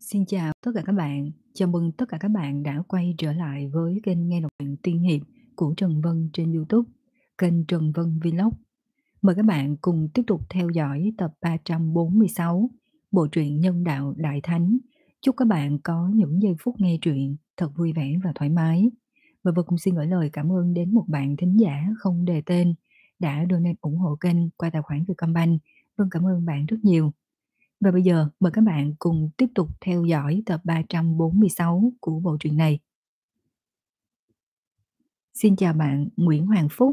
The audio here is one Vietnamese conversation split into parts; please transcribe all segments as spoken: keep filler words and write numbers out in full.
Xin chào tất cả các bạn. Chào mừng tất cả các bạn đã quay trở lại với kênh nghe đọc truyện tiên hiệp của Trần Vân trên YouTube, kênh Trần Vân Vlog. Mời các bạn cùng tiếp tục theo dõi tập ba trăm bốn mươi sáu bộ truyện Nhân đạo Đại Thánh. Chúc các bạn có những giây phút nghe truyện thật vui vẻ và thoải mái. Và Vân cũng xin gửi lời cảm ơn đến một bạn thính giả không đề tên đã donate ủng hộ kênh qua tài khoản Vietcombank. Vân cảm ơn bạn rất nhiều. Và bây giờ mời các bạn cùng tiếp tục theo dõi tập ba trăm bốn mươi sáu của bộ truyện này. Xin chào bạn Nguyễn Hoàng Phúc.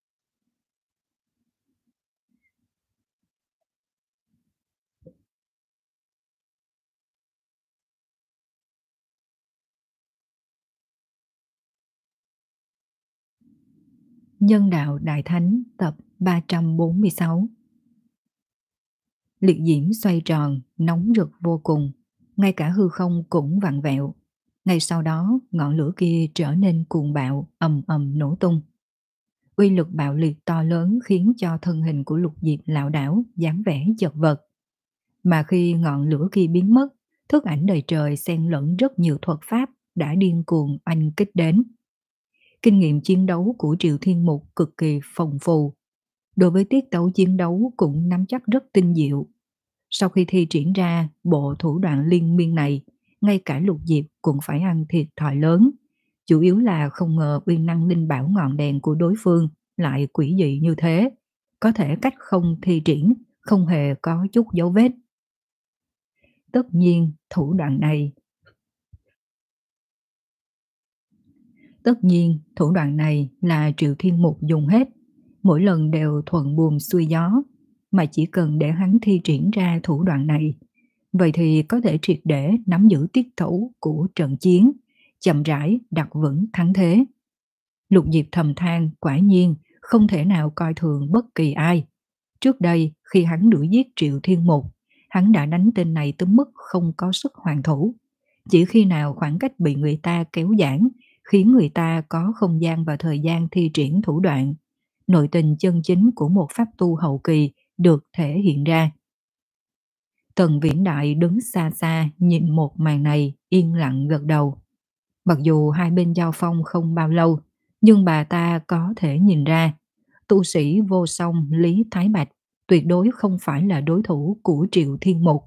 Nhân đạo Đại Thánh tập ba trăm bốn mươi sáu. Liệt diễm xoay tròn, nóng rực vô cùng, ngay cả hư không cũng vặn vẹo. Ngay sau đó, ngọn lửa kia trở nên cuồng bạo, ầm ầm nổ tung. Uy lực bạo liệt to lớn khiến cho thân hình của Lục Diệp lảo đảo, dáng vẻ chật vật. Mà khi ngọn lửa kia biến mất, thức ảnh đầy trời xen lẫn rất nhiều thuật pháp đã điên cuồng oanh kích đến. Kinh nghiệm chiến đấu của Triệu Thiên Mục cực kỳ phong phú. Đối với tiết tấu chiến đấu cũng nắm chắc rất tinh diệu. Sau khi thi triển ra bộ thủ đoạn liên miên này, ngay cả Lục Diệp cũng phải ăn thiệt thòi lớn. Chủ yếu là không ngờ uy năng linh bảo ngọn đèn của đối phương lại quỷ dị như thế, có thể cách không thi triển, không hề có chút dấu vết. Tất nhiên thủ đoạn này Tất nhiên thủ đoạn này là Triệu Thiên Mục dùng hết, mỗi lần đều thuận buồm xuôi gió, mà chỉ cần để hắn thi triển ra thủ đoạn này, vậy thì có thể triệt để nắm giữ tiết tấu của trận chiến, chậm rãi đặt vững thắng thế. Lục Diệp thầm than, quả nhiên không thể nào coi thường bất kỳ ai. Trước đây khi hắn đuổi giết Triệu Thiên Mục, hắn đã đánh tên này tới mức không có sức hoàn thủ. Chỉ khi nào khoảng cách bị người ta kéo giãn, khiến người ta có không gian và thời gian thi triển thủ đoạn, nội tình chân chính của một pháp tu hậu kỳ được thể hiện ra. Tần Viễn Đại đứng xa xa nhìn một màn này, yên lặng gật đầu. Mặc dù hai bên giao phong không bao lâu, nhưng bà ta có thể nhìn ra, tu sĩ vô song Lý Thái Bạch tuyệt đối không phải là đối thủ của Triệu Thiên Mục.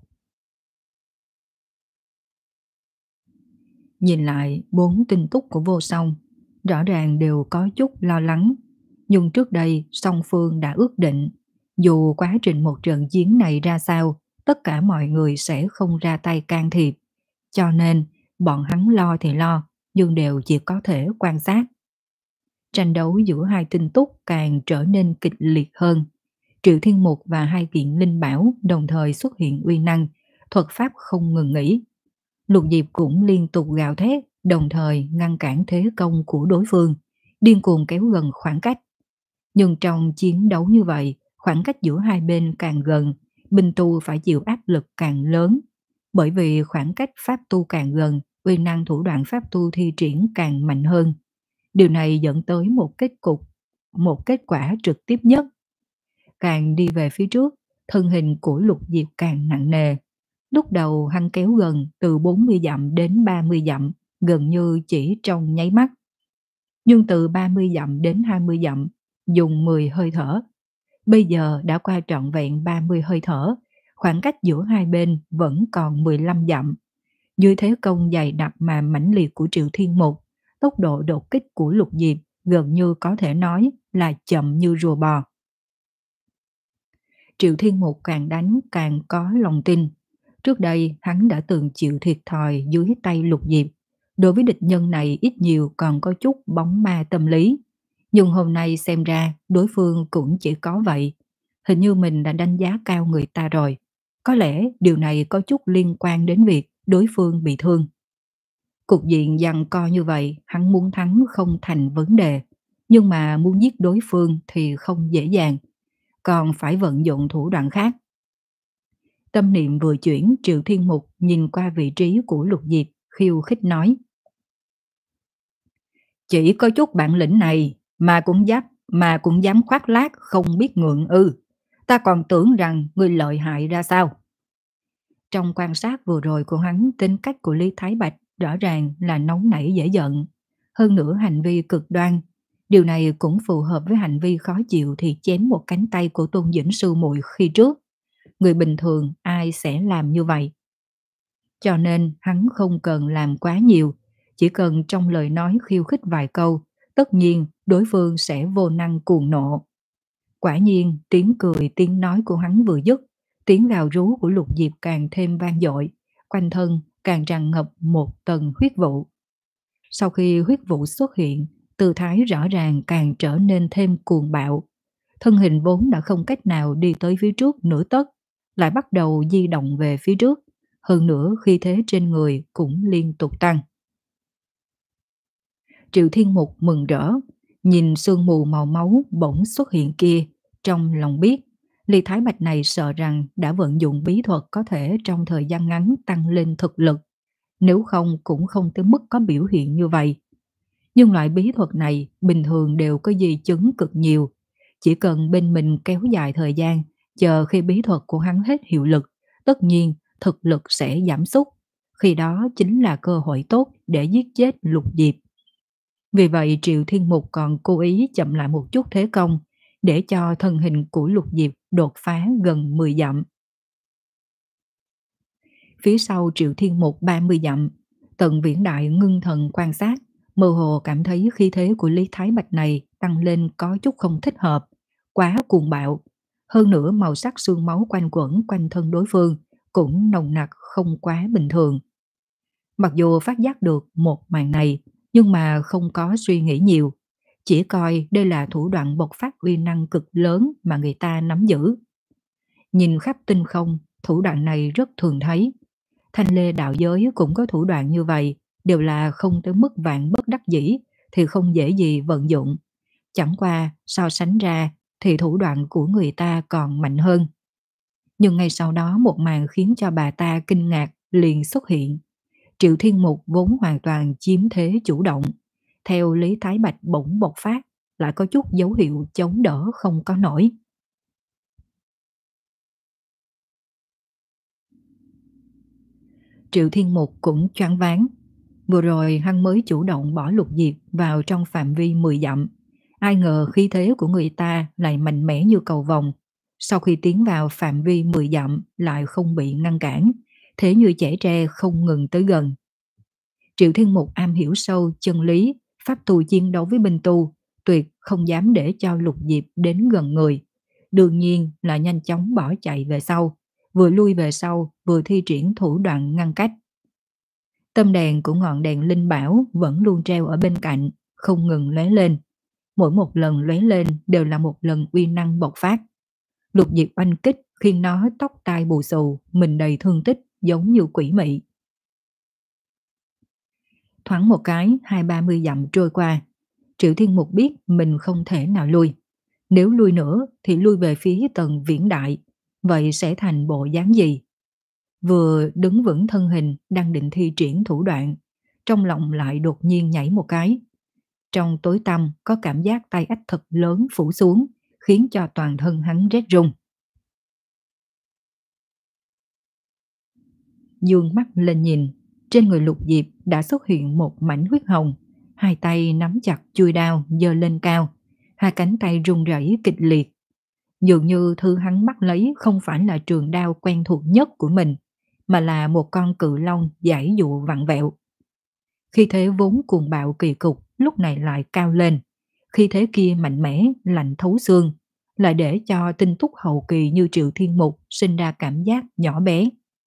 Nhìn lại bốn tinh túc của vô song, rõ ràng đều có chút lo lắng. Nhưng trước đây song phương đã ước định, dù quá trình một trận chiến này ra sao, tất cả mọi người sẽ không ra tay can thiệp. Cho nên bọn hắn lo thì lo, nhưng đều chỉ có thể quan sát. Tranh đấu giữa hai tinh túc càng trở nên kịch liệt hơn. Triệu Thiên Mục và hai kiện linh bảo đồng thời xuất hiện uy năng, thuật pháp không ngừng nghỉ. Lục Diệp cũng liên tục gào thét, đồng thời ngăn cản thế công của đối phương, điên cuồng kéo gần khoảng cách. Nhưng trong chiến đấu như vậy, khoảng cách giữa hai bên càng gần, binh tu phải chịu áp lực càng lớn. Bởi vì khoảng cách pháp tu càng gần, uy năng thủ đoạn pháp tu thi triển càng mạnh hơn. Điều này dẫn tới một kết cục, một kết quả trực tiếp nhất. Càng đi về phía trước, thân hình của Lục Diệp càng nặng nề. Lúc đầu hắn kéo gần từ bốn mươi dặm đến ba mươi dặm, gần như chỉ trong nháy mắt. Nhưng từ ba mươi dặm đến hai mươi dặm, dùng mười hơi thở. Bây giờ đã qua trọn vẹn ba mươi hơi thở, khoảng cách giữa hai bên vẫn còn mười lăm dặm. Dưới thế công dày đặc mà mãnh liệt của Triệu Thiên Mục, tốc độ đột kích của Lục Diệp gần như có thể nói là chậm như rùa bò. Triệu Thiên Mục càng đánh càng có lòng tin. Trước đây hắn đã từng chịu thiệt thòi dưới tay Lục Diệp. Đối với địch nhân này ít nhiều còn có chút bóng ma tâm lý. Nhưng hôm nay xem ra đối phương cũng chỉ có vậy. Hình như mình đã đánh giá cao người ta rồi. Có lẽ điều này có chút liên quan đến việc đối phương bị thương. Cục diện giằng co như vậy, hắn muốn thắng không thành vấn đề. Nhưng mà muốn giết đối phương thì không dễ dàng. Còn phải vận dụng thủ đoạn khác. Tâm niệm vừa chuyển, Triệu Thiên Mục nhìn qua vị trí của Lục Diệp, khiêu khích nói. Chỉ có chút bản lĩnh này mà cũng dám, mà cũng dám khoác lác không biết ngượng ư. Ta còn tưởng rằng ngươi lợi hại ra sao. Trong quan sát vừa rồi của hắn, tính cách của Lý Thái Bạch rõ ràng là nóng nảy dễ giận, hơn nữa hành vi cực đoan. Điều này cũng phù hợp với hành vi khó chịu thì chém một cánh tay của Tôn Dĩnh sư muội khi trước. Người bình thường ai sẽ làm như vậy? Cho nên hắn không cần làm quá nhiều, chỉ cần trong lời nói khiêu khích vài câu, tất nhiên đối phương sẽ vô năng cuồng nộ. Quả nhiên tiếng cười tiếng nói của hắn vừa dứt, tiếng gào rú của Lục Diệp càng thêm vang dội, quanh thân càng tràn ngập một tầng huyết vụ. Sau khi huyết vụ xuất hiện, tư thái rõ ràng càng trở nên thêm cuồng bạo. Thân hình vốn đã không cách nào đi tới phía trước nửa tấc, lại bắt đầu di động về phía trước, hơn nữa khí thế trên người cũng liên tục tăng. Triệu Thiên Mục mừng rỡ, nhìn sương mù màu máu bỗng xuất hiện kia, trong lòng biết Lý Thái Bạch này sợ rằng đã vận dụng bí thuật có thể trong thời gian ngắn tăng lên thực lực, nếu không cũng không tới mức có biểu hiện như vậy. Nhưng loại bí thuật này bình thường đều có di chứng cực nhiều, chỉ cần bên mình kéo dài thời gian, chờ khi bí thuật của hắn hết hiệu lực, tất nhiên thực lực sẽ giảm sút, khi đó chính là cơ hội tốt để giết chết Lục Diệp. Vì vậy Triệu Thiên Mục còn cố ý chậm lại một chút thế công, để cho thân hình của Lục Diệp đột phá gần mười dặm. Phía sau Triệu Thiên Mục ba mươi dặm, Tần Viễn Đại ngưng thần quan sát, mơ hồ cảm thấy khí thế của Lý Thái Bạch này tăng lên có chút không thích hợp, quá cuồng bạo. Hơn nữa màu sắc xương máu quanh quẩn quanh thân đối phương cũng nồng nặc không quá bình thường. Mặc dù phát giác được một màn này, nhưng mà không có suy nghĩ nhiều, chỉ coi đây là thủ đoạn bộc phát uy năng cực lớn mà người ta nắm giữ. Nhìn khắp tinh không, thủ đoạn này rất thường thấy. Thanh Lê đạo giới cũng có thủ đoạn như vậy, đều là không tới mức vạn bất đắc dĩ thì không dễ gì vận dụng. Chẳng qua so sánh ra thì thủ đoạn của người ta còn mạnh hơn. Nhưng ngay sau đó một màn khiến cho bà ta kinh ngạc liền xuất hiện. Triệu Thiên Mục vốn hoàn toàn chiếm thế chủ động, theo Lý Thái Bạch bỗng bộc phát, lại có chút dấu hiệu chống đỡ không có nổi. Triệu Thiên Mục cũng choáng váng. Vừa rồi hắn mới chủ động bỏ Lục Diệp vào trong phạm vi mười dặm. Ai ngờ khí thế của người ta lại mạnh mẽ như cầu vồng. Sau khi tiến vào phạm vi mười dặm lại không bị ngăn cản, thế như chẻ tre không ngừng tới gần. Triệu Thiên Mục am hiểu sâu chân lý, pháp tu chiến đấu với binh tu, tuyệt không dám để cho Lục Diệp đến gần người. Đương nhiên là nhanh chóng bỏ chạy về sau, vừa lui về sau vừa thi triển thủ đoạn ngăn cách. Tâm đèn của ngọn đèn linh bảo vẫn luôn treo ở bên cạnh, không ngừng lóe lên. Mỗi một lần lóe lên đều là một lần uy năng bộc phát. Lục Diệp oanh kích khiến nó tóc tai bù xù, mình đầy thương tích giống như quỷ mị. Thoáng một cái, hai ba mươi dặm trôi qua, Triệu Thiên Mục biết mình không thể nào lui. Nếu lui nữa thì lui về phía Tần Viễn Đại, vậy sẽ thành bộ dáng gì? Vừa đứng vững thân hình đang định thi triển thủ đoạn, trong lòng lại đột nhiên nhảy một cái. Trong tối tăm có cảm giác tay ách thật lớn phủ xuống, khiến cho toàn thân hắn rét run. Dương mắt lên nhìn, trên người Lục Diệp đã xuất hiện một mảnh huyết hồng, hai tay nắm chặt chuôi đao giơ lên cao, hai cánh tay run rẩy kịch liệt. Dường như thứ hắn bắt lấy không phải là trường đao quen thuộc nhất của mình, mà là một con cự long giãy dụa vặn vẹo. Khi thế vốn cuồng bạo kỳ cục lúc này lại cao lên, khi thế kia mạnh mẽ lạnh thấu xương, lại để cho tinh túc hậu kỳ như Triệu Thiên Mục sinh ra cảm giác nhỏ bé.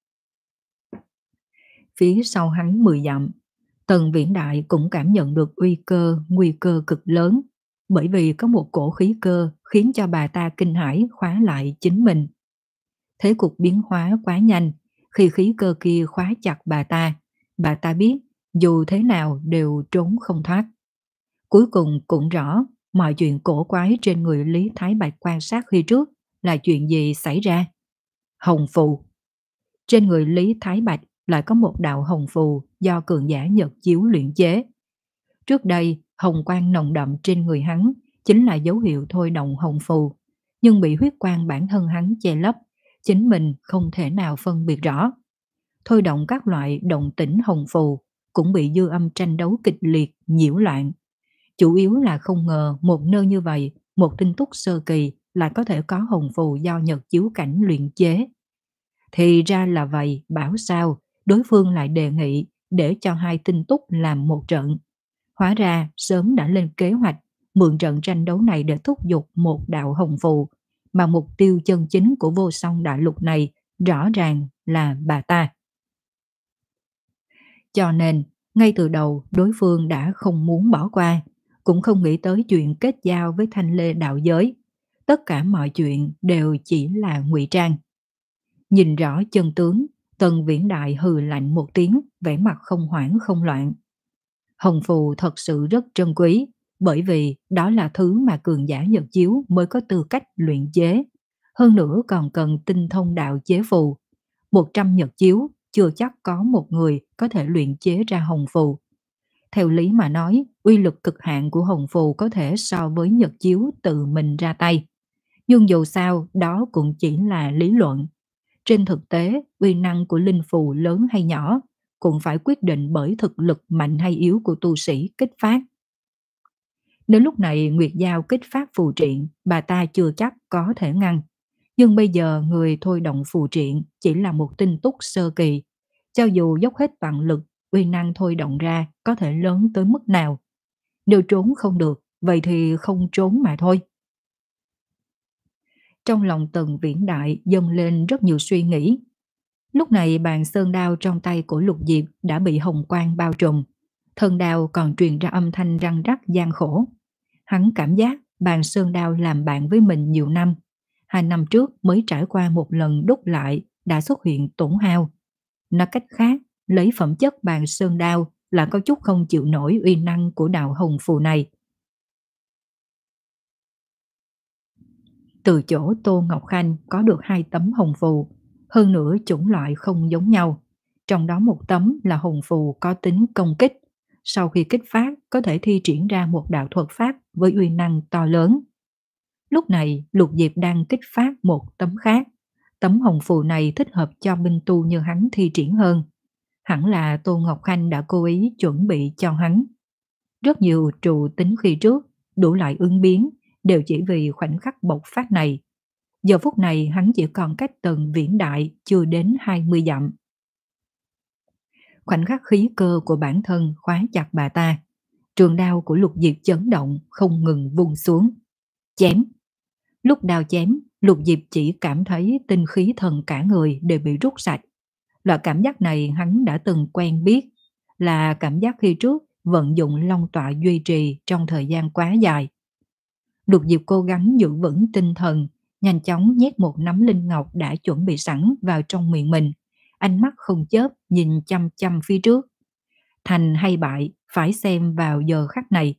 Phía sau hắn mười dặm, Tần Viễn Đại cũng cảm nhận được uy cơ, nguy cơ cực lớn, bởi vì có một cổ khí cơ khiến cho bà ta kinh hãi khóa lại chính mình. Thế cục biến hóa quá nhanh, khi khí cơ kia khóa chặt bà ta, bà ta biết dù thế nào đều trốn không thoát. Cuối cùng cũng rõ mọi chuyện cổ quái trên người Lý Thái Bạch quan sát khi trước là chuyện gì xảy ra. Hồng phù. Trên người Lý Thái Bạch lại có một đạo hồng phù do cường giả Nhật chiếu luyện chế. Trước đây, hồng quang nồng đậm trên người hắn chính là dấu hiệu thôi động hồng phù, nhưng bị huyết quang bản thân hắn che lấp, chính mình không thể nào phân biệt rõ. thôi động các loại động tĩnh hồng phù, cũng bị dư âm tranh đấu kịch liệt, nhiễu loạn. Chủ yếu là không ngờ một nơi như vậy, một tinh túc sơ kỳ lại có thể có hồng phù do Nhật chiếu cảnh luyện chế. Thì ra là vậy, bảo sao, đối phương lại đề nghị để cho hai tinh túc làm một trận. Hóa ra sớm đã lên kế hoạch mượn trận tranh đấu này để thúc giục một đạo hồng phù, mà mục tiêu chân chính của vô song đại lục này rõ ràng là bà ta. Cho nên, ngay từ đầu đối phương đã không muốn bỏ qua, cũng không nghĩ tới chuyện kết giao với Thanh Lê đạo giới. Tất cả mọi chuyện đều chỉ là ngụy trang. Nhìn rõ chân tướng, Tần Viễn Đại hừ lạnh một tiếng, vẻ mặt không hoảng không loạn. Hồng phù thật sự rất trân quý, bởi vì đó là thứ mà cường giả Nhật chiếu mới có tư cách luyện chế. Hơn nữa còn cần tinh thông đạo chế phù. Một trăm Nhật chiếu chưa chắc có một người có thể luyện chế ra hồng phù. Theo lý mà nói, uy lực cực hạn của hồng phù có thể so với Nhật chiếu tự mình ra tay. Nhưng dù sao, đó cũng chỉ là lý luận. Trên thực tế, uy năng của linh phù lớn hay nhỏ cũng phải quyết định bởi thực lực mạnh hay yếu của tu sĩ kích phát. Nếu lúc này Nguyệt Giao kích phát phù triện, bà ta chưa chắc có thể ngăn. Nhưng bây giờ người thôi động phù triện chỉ là một tinh túc sơ kỳ. Cho dù dốc hết toàn lực, uy năng thôi động ra có thể lớn tới mức nào. Nếu trốn không được, vậy thì không trốn mà thôi. Trong lòng Tần Viễn Đại dâng lên rất nhiều suy nghĩ. Lúc này bàn sơn đao trong tay của Lục Diệp đã bị hồng quang bao trùm. Thân đao còn truyền ra âm thanh răng rắc gian khổ. Hắn cảm giác bàn sơn đao làm bạn với mình nhiều năm. Hai năm trước mới trải qua một lần đúc lại đã xuất hiện tổn hao. Nói cách khác, lấy phẩm chất bàn sơn đao là có chút không chịu nổi uy năng của đạo hồng phù này. Từ chỗ Tô Ngọc Khanh có được hai tấm hồng phù, hơn nữa chủng loại không giống nhau. Trong đó một tấm là hồng phù có tính công kích. Sau khi kích phát có thể thi triển ra một đạo thuật pháp với uy năng to lớn. Lúc này Lục Diệp đang kích phát một tấm khác. Tấm hồng phù này thích hợp cho binh tu như hắn thi triển hơn. Hẳn là Tô Ngọc Khanh đã cố ý chuẩn bị cho hắn. Rất nhiều trụ tính khi trước, đủ loại ứng biến, đều chỉ vì khoảnh khắc bộc phát này. Giờ phút này hắn chỉ còn cách Tần Viễn Đại chưa đến hai mươi dặm. Khoảnh khắc khí cơ của bản thân khóa chặt bà ta. Trường đao của Lục Diệp chấn động, không ngừng vung xuống. Chém. Lúc đao chém, Lục Diệp chỉ cảm thấy tinh khí thần cả người đều bị rút sạch. Loại cảm giác này hắn đã từng quen biết, là cảm giác khi trước vận dụng long tọa duy trì trong thời gian quá dài. Lục Diệp cố gắng giữ vững tinh thần, nhanh chóng nhét một nắm linh ngọc đã chuẩn bị sẵn vào trong miệng mình. Ánh mắt không chớp nhìn chăm chăm phía trước. Thành hay bại phải xem vào giờ khắc này.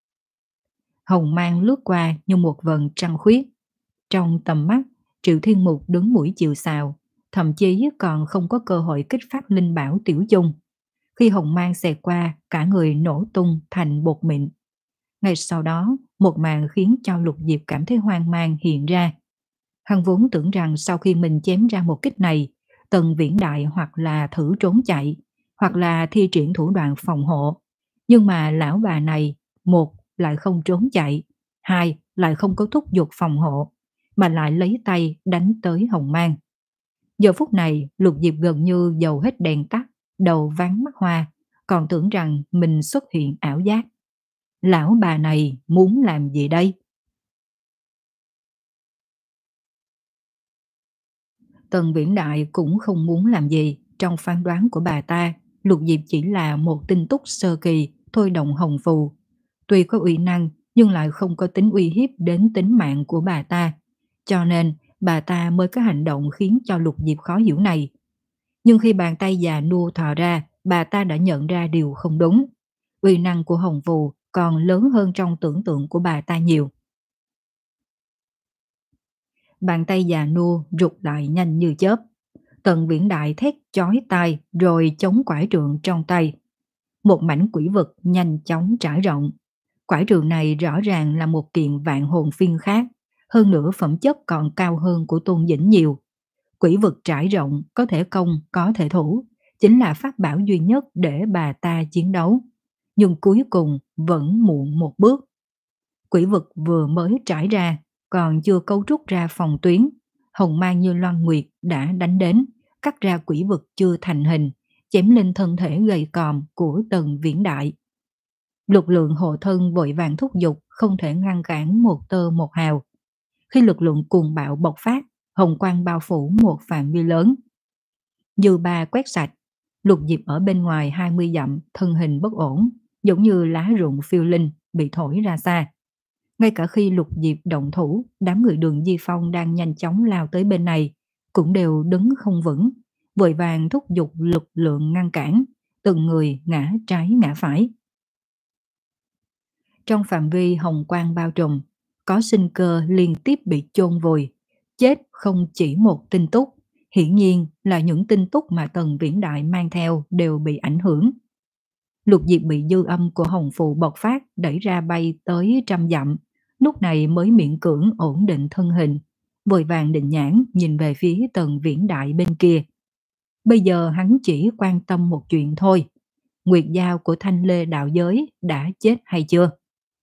Hồng mang lướt qua như một vầng trăng khuyết. Trong tầm mắt, Triệu Thiên Mục đứng mũi chịu sào, thậm chí còn không có cơ hội kích phát linh bảo tiểu dung. Khi hồng mang xẹt qua, cả người nổ tung thành bột mịn. Ngay sau đó, một màn khiến cho Lục Diệp cảm thấy hoang mang hiện ra. Hắn vốn tưởng rằng sau khi mình chém ra một kích này, Tần Viễn Đại hoặc là thử trốn chạy, hoặc là thi triển thủ đoạn phòng hộ. Nhưng mà lão bà này, một lại không trốn chạy, hai lại không có thúc giục phòng hộ, mà lại lấy tay đánh tới hồng mang. Giờ phút này, Lục Diệp gần như dầu hết đèn tắt, đầu váng mắt hoa, còn tưởng rằng mình xuất hiện ảo giác. Lão bà này muốn làm gì đây? Tần Viễn Đại cũng không muốn làm gì. Trong phán đoán của bà ta, Lục Diệp chỉ là một tinh túc sơ kỳ thôi động hồng phù. Tuy có uy năng nhưng lại không có tính uy hiếp đến tính mạng của bà ta. Cho nên bà ta mới có hành động khiến cho Lục Diệp khó hiểu này. Nhưng khi bàn tay già nua thò ra, bà ta đã nhận ra điều không đúng. Uy năng của hồng phù còn lớn hơn trong tưởng tượng của bà ta nhiều. Bàn tay già nua rụt lại nhanh như chớp. Tần Viễn Đại thét chói tai rồi chống quải trượng trong tay. Một mảnh quỷ vực nhanh chóng trải rộng. Quải trượng này rõ ràng là một kiện vạn hồn phiên khác, hơn nữa phẩm chất còn cao hơn của Tôn Dĩnh nhiều. Quỷ vực trải rộng, có thể công, có thể thủ, chính là pháp bảo duy nhất để bà ta chiến đấu. Nhưng cuối cùng vẫn muộn một bước. Quỷ vực vừa mới trải ra, còn chưa cấu trúc ra phòng tuyến, hồng mang như loan nguyệt đã đánh đến, cắt ra quỷ vực chưa thành hình, chém lên thân thể gầy còm của Tần Viễn Đại. Lực lượng hộ thân vội vàng thúc giục, không thể ngăn cản một tơ một hào. Khi lực lượng cuồng bạo bộc phát, hồng quang bao phủ một phạm vi lớn. Dư ba quét sạch, Lục Diệp ở bên ngoài hai mươi dặm, thân hình bất ổn, giống như lá rụng phiêu linh bị thổi ra xa. Ngay cả khi Lục Diệp động thủ, đám người Đường Di Phong đang nhanh chóng lao tới bên này, cũng đều đứng không vững, vội vàng thúc giục lực lượng ngăn cản, từng người ngã trái ngã phải. Trong phạm vi hồng quang bao trùm, có sinh cơ liên tiếp bị chôn vùi, chết không chỉ một tinh túc, hiển nhiên là những tinh túc mà Tần Viễn Đại mang theo đều bị ảnh hưởng. Lục Diệp bị dư âm của hồng phù bộc phát đẩy ra bay tới trăm dặm, lúc này mới miễn cưỡng ổn định thân hình, vội vàng định nhãn nhìn về phía Tần Viễn Đại bên kia. Bây giờ hắn chỉ quan tâm một chuyện thôi, nguyệt dao của Thanh Lê đạo giới đã chết hay chưa?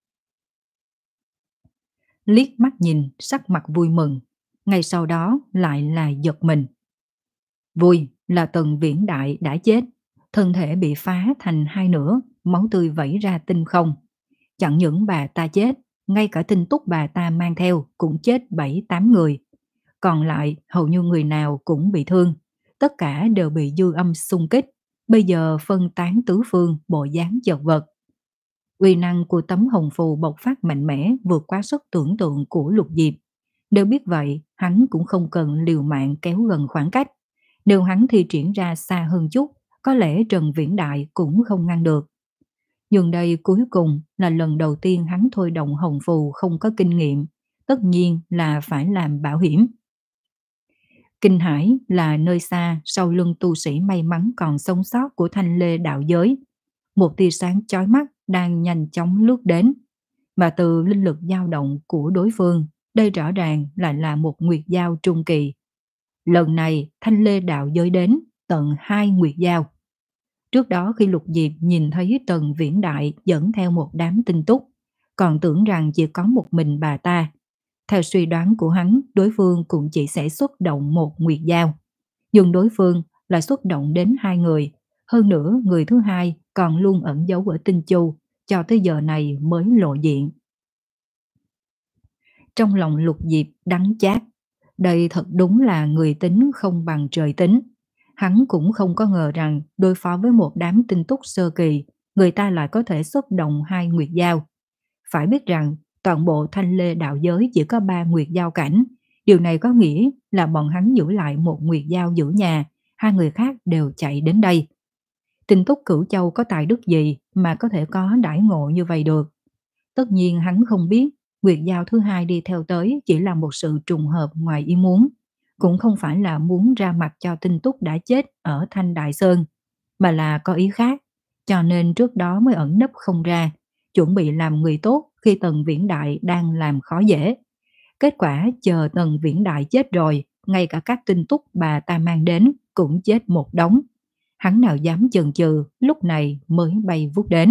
Liếc mắt nhìn, sắc mặt vui mừng, ngay sau đó lại là giật mình. Vui là Tần Viễn Đại đã chết, thân thể bị phá thành hai nửa, máu tươi vẩy ra tinh không. Chẳng những bà ta chết, ngay cả tinh túc bà ta mang theo cũng chết bảy tám người. Còn lại hầu như người nào cũng bị thương, tất cả đều bị dư âm xung kích, bây giờ phân tán tứ phương, bộ dáng chật vật. Uy năng của tấm hồng phù bộc phát mạnh mẽ vượt quá sức tưởng tượng của Lục Diệp. Nếu biết vậy, hắn cũng không cần liều mạng kéo gần khoảng cách. Nếu hắn thi triển ra xa hơn chút, có lẽ Trần Viễn Đại cũng không ngăn được. Nhưng đây cuối cùng là lần đầu tiên hắn thôi động hồng phù không có kinh nghiệm, tất nhiên là phải làm bảo hiểm. Kinh Hải là nơi xa sau lưng tu sĩ may mắn còn sống sót của Thanh Lê đạo giới. Một tia sáng chói mắt đang nhanh chóng lướt đến, mà từ linh lực dao động của đối phương, đây rõ ràng lại là một nguyệt giao trung kỳ. Lần này Thanh Lê đạo giới đến tận hai nguyệt giao. Trước đó khi Lục Diệp nhìn thấy Tần Viễn Đại dẫn theo một đám tinh túc, còn tưởng rằng chỉ có một mình bà ta. Theo suy đoán của hắn, đối phương cũng chỉ sẽ xuất động một nguyệt giao. Nhưng đối phương lại xuất động đến hai người, hơn nữa người thứ hai còn luôn ẩn giấu ở Tinh Chu, cho tới giờ này mới lộ diện. Trong lòng Lục Diệp đắng chát, đây thật đúng là người tính không bằng trời tính. Hắn cũng không có ngờ rằng đối phó với một đám tinh túc sơ kỳ, người ta lại có thể xuất động hai nguyệt giao. Phải biết rằng toàn bộ Thanh Lê đạo giới chỉ có ba nguyệt giao cảnh. Điều này có nghĩa là bọn hắn giữ lại một nguyệt giao giữ nhà, hai người khác đều chạy đến đây. Tinh túc Cửu Châu có tài đức gì mà có thể có đãi ngộ như vậy được? Tất nhiên hắn không biết nguyệt giao thứ hai đi theo tới chỉ là một sự trùng hợp ngoài ý muốn, cũng không phải là muốn ra mặt cho tinh túc đã chết ở Thanh Đại Sơn, mà là có ý khác, cho nên trước đó mới ẩn nấp không ra, chuẩn bị làm người tốt khi Tần Viễn Đại đang làm khó dễ. Kết quả chờ Tần Viễn Đại chết rồi, ngay cả các tinh túc bà ta mang đến cũng chết một đống. Hắn nào dám chần chừ, lúc này mới bay vút đến.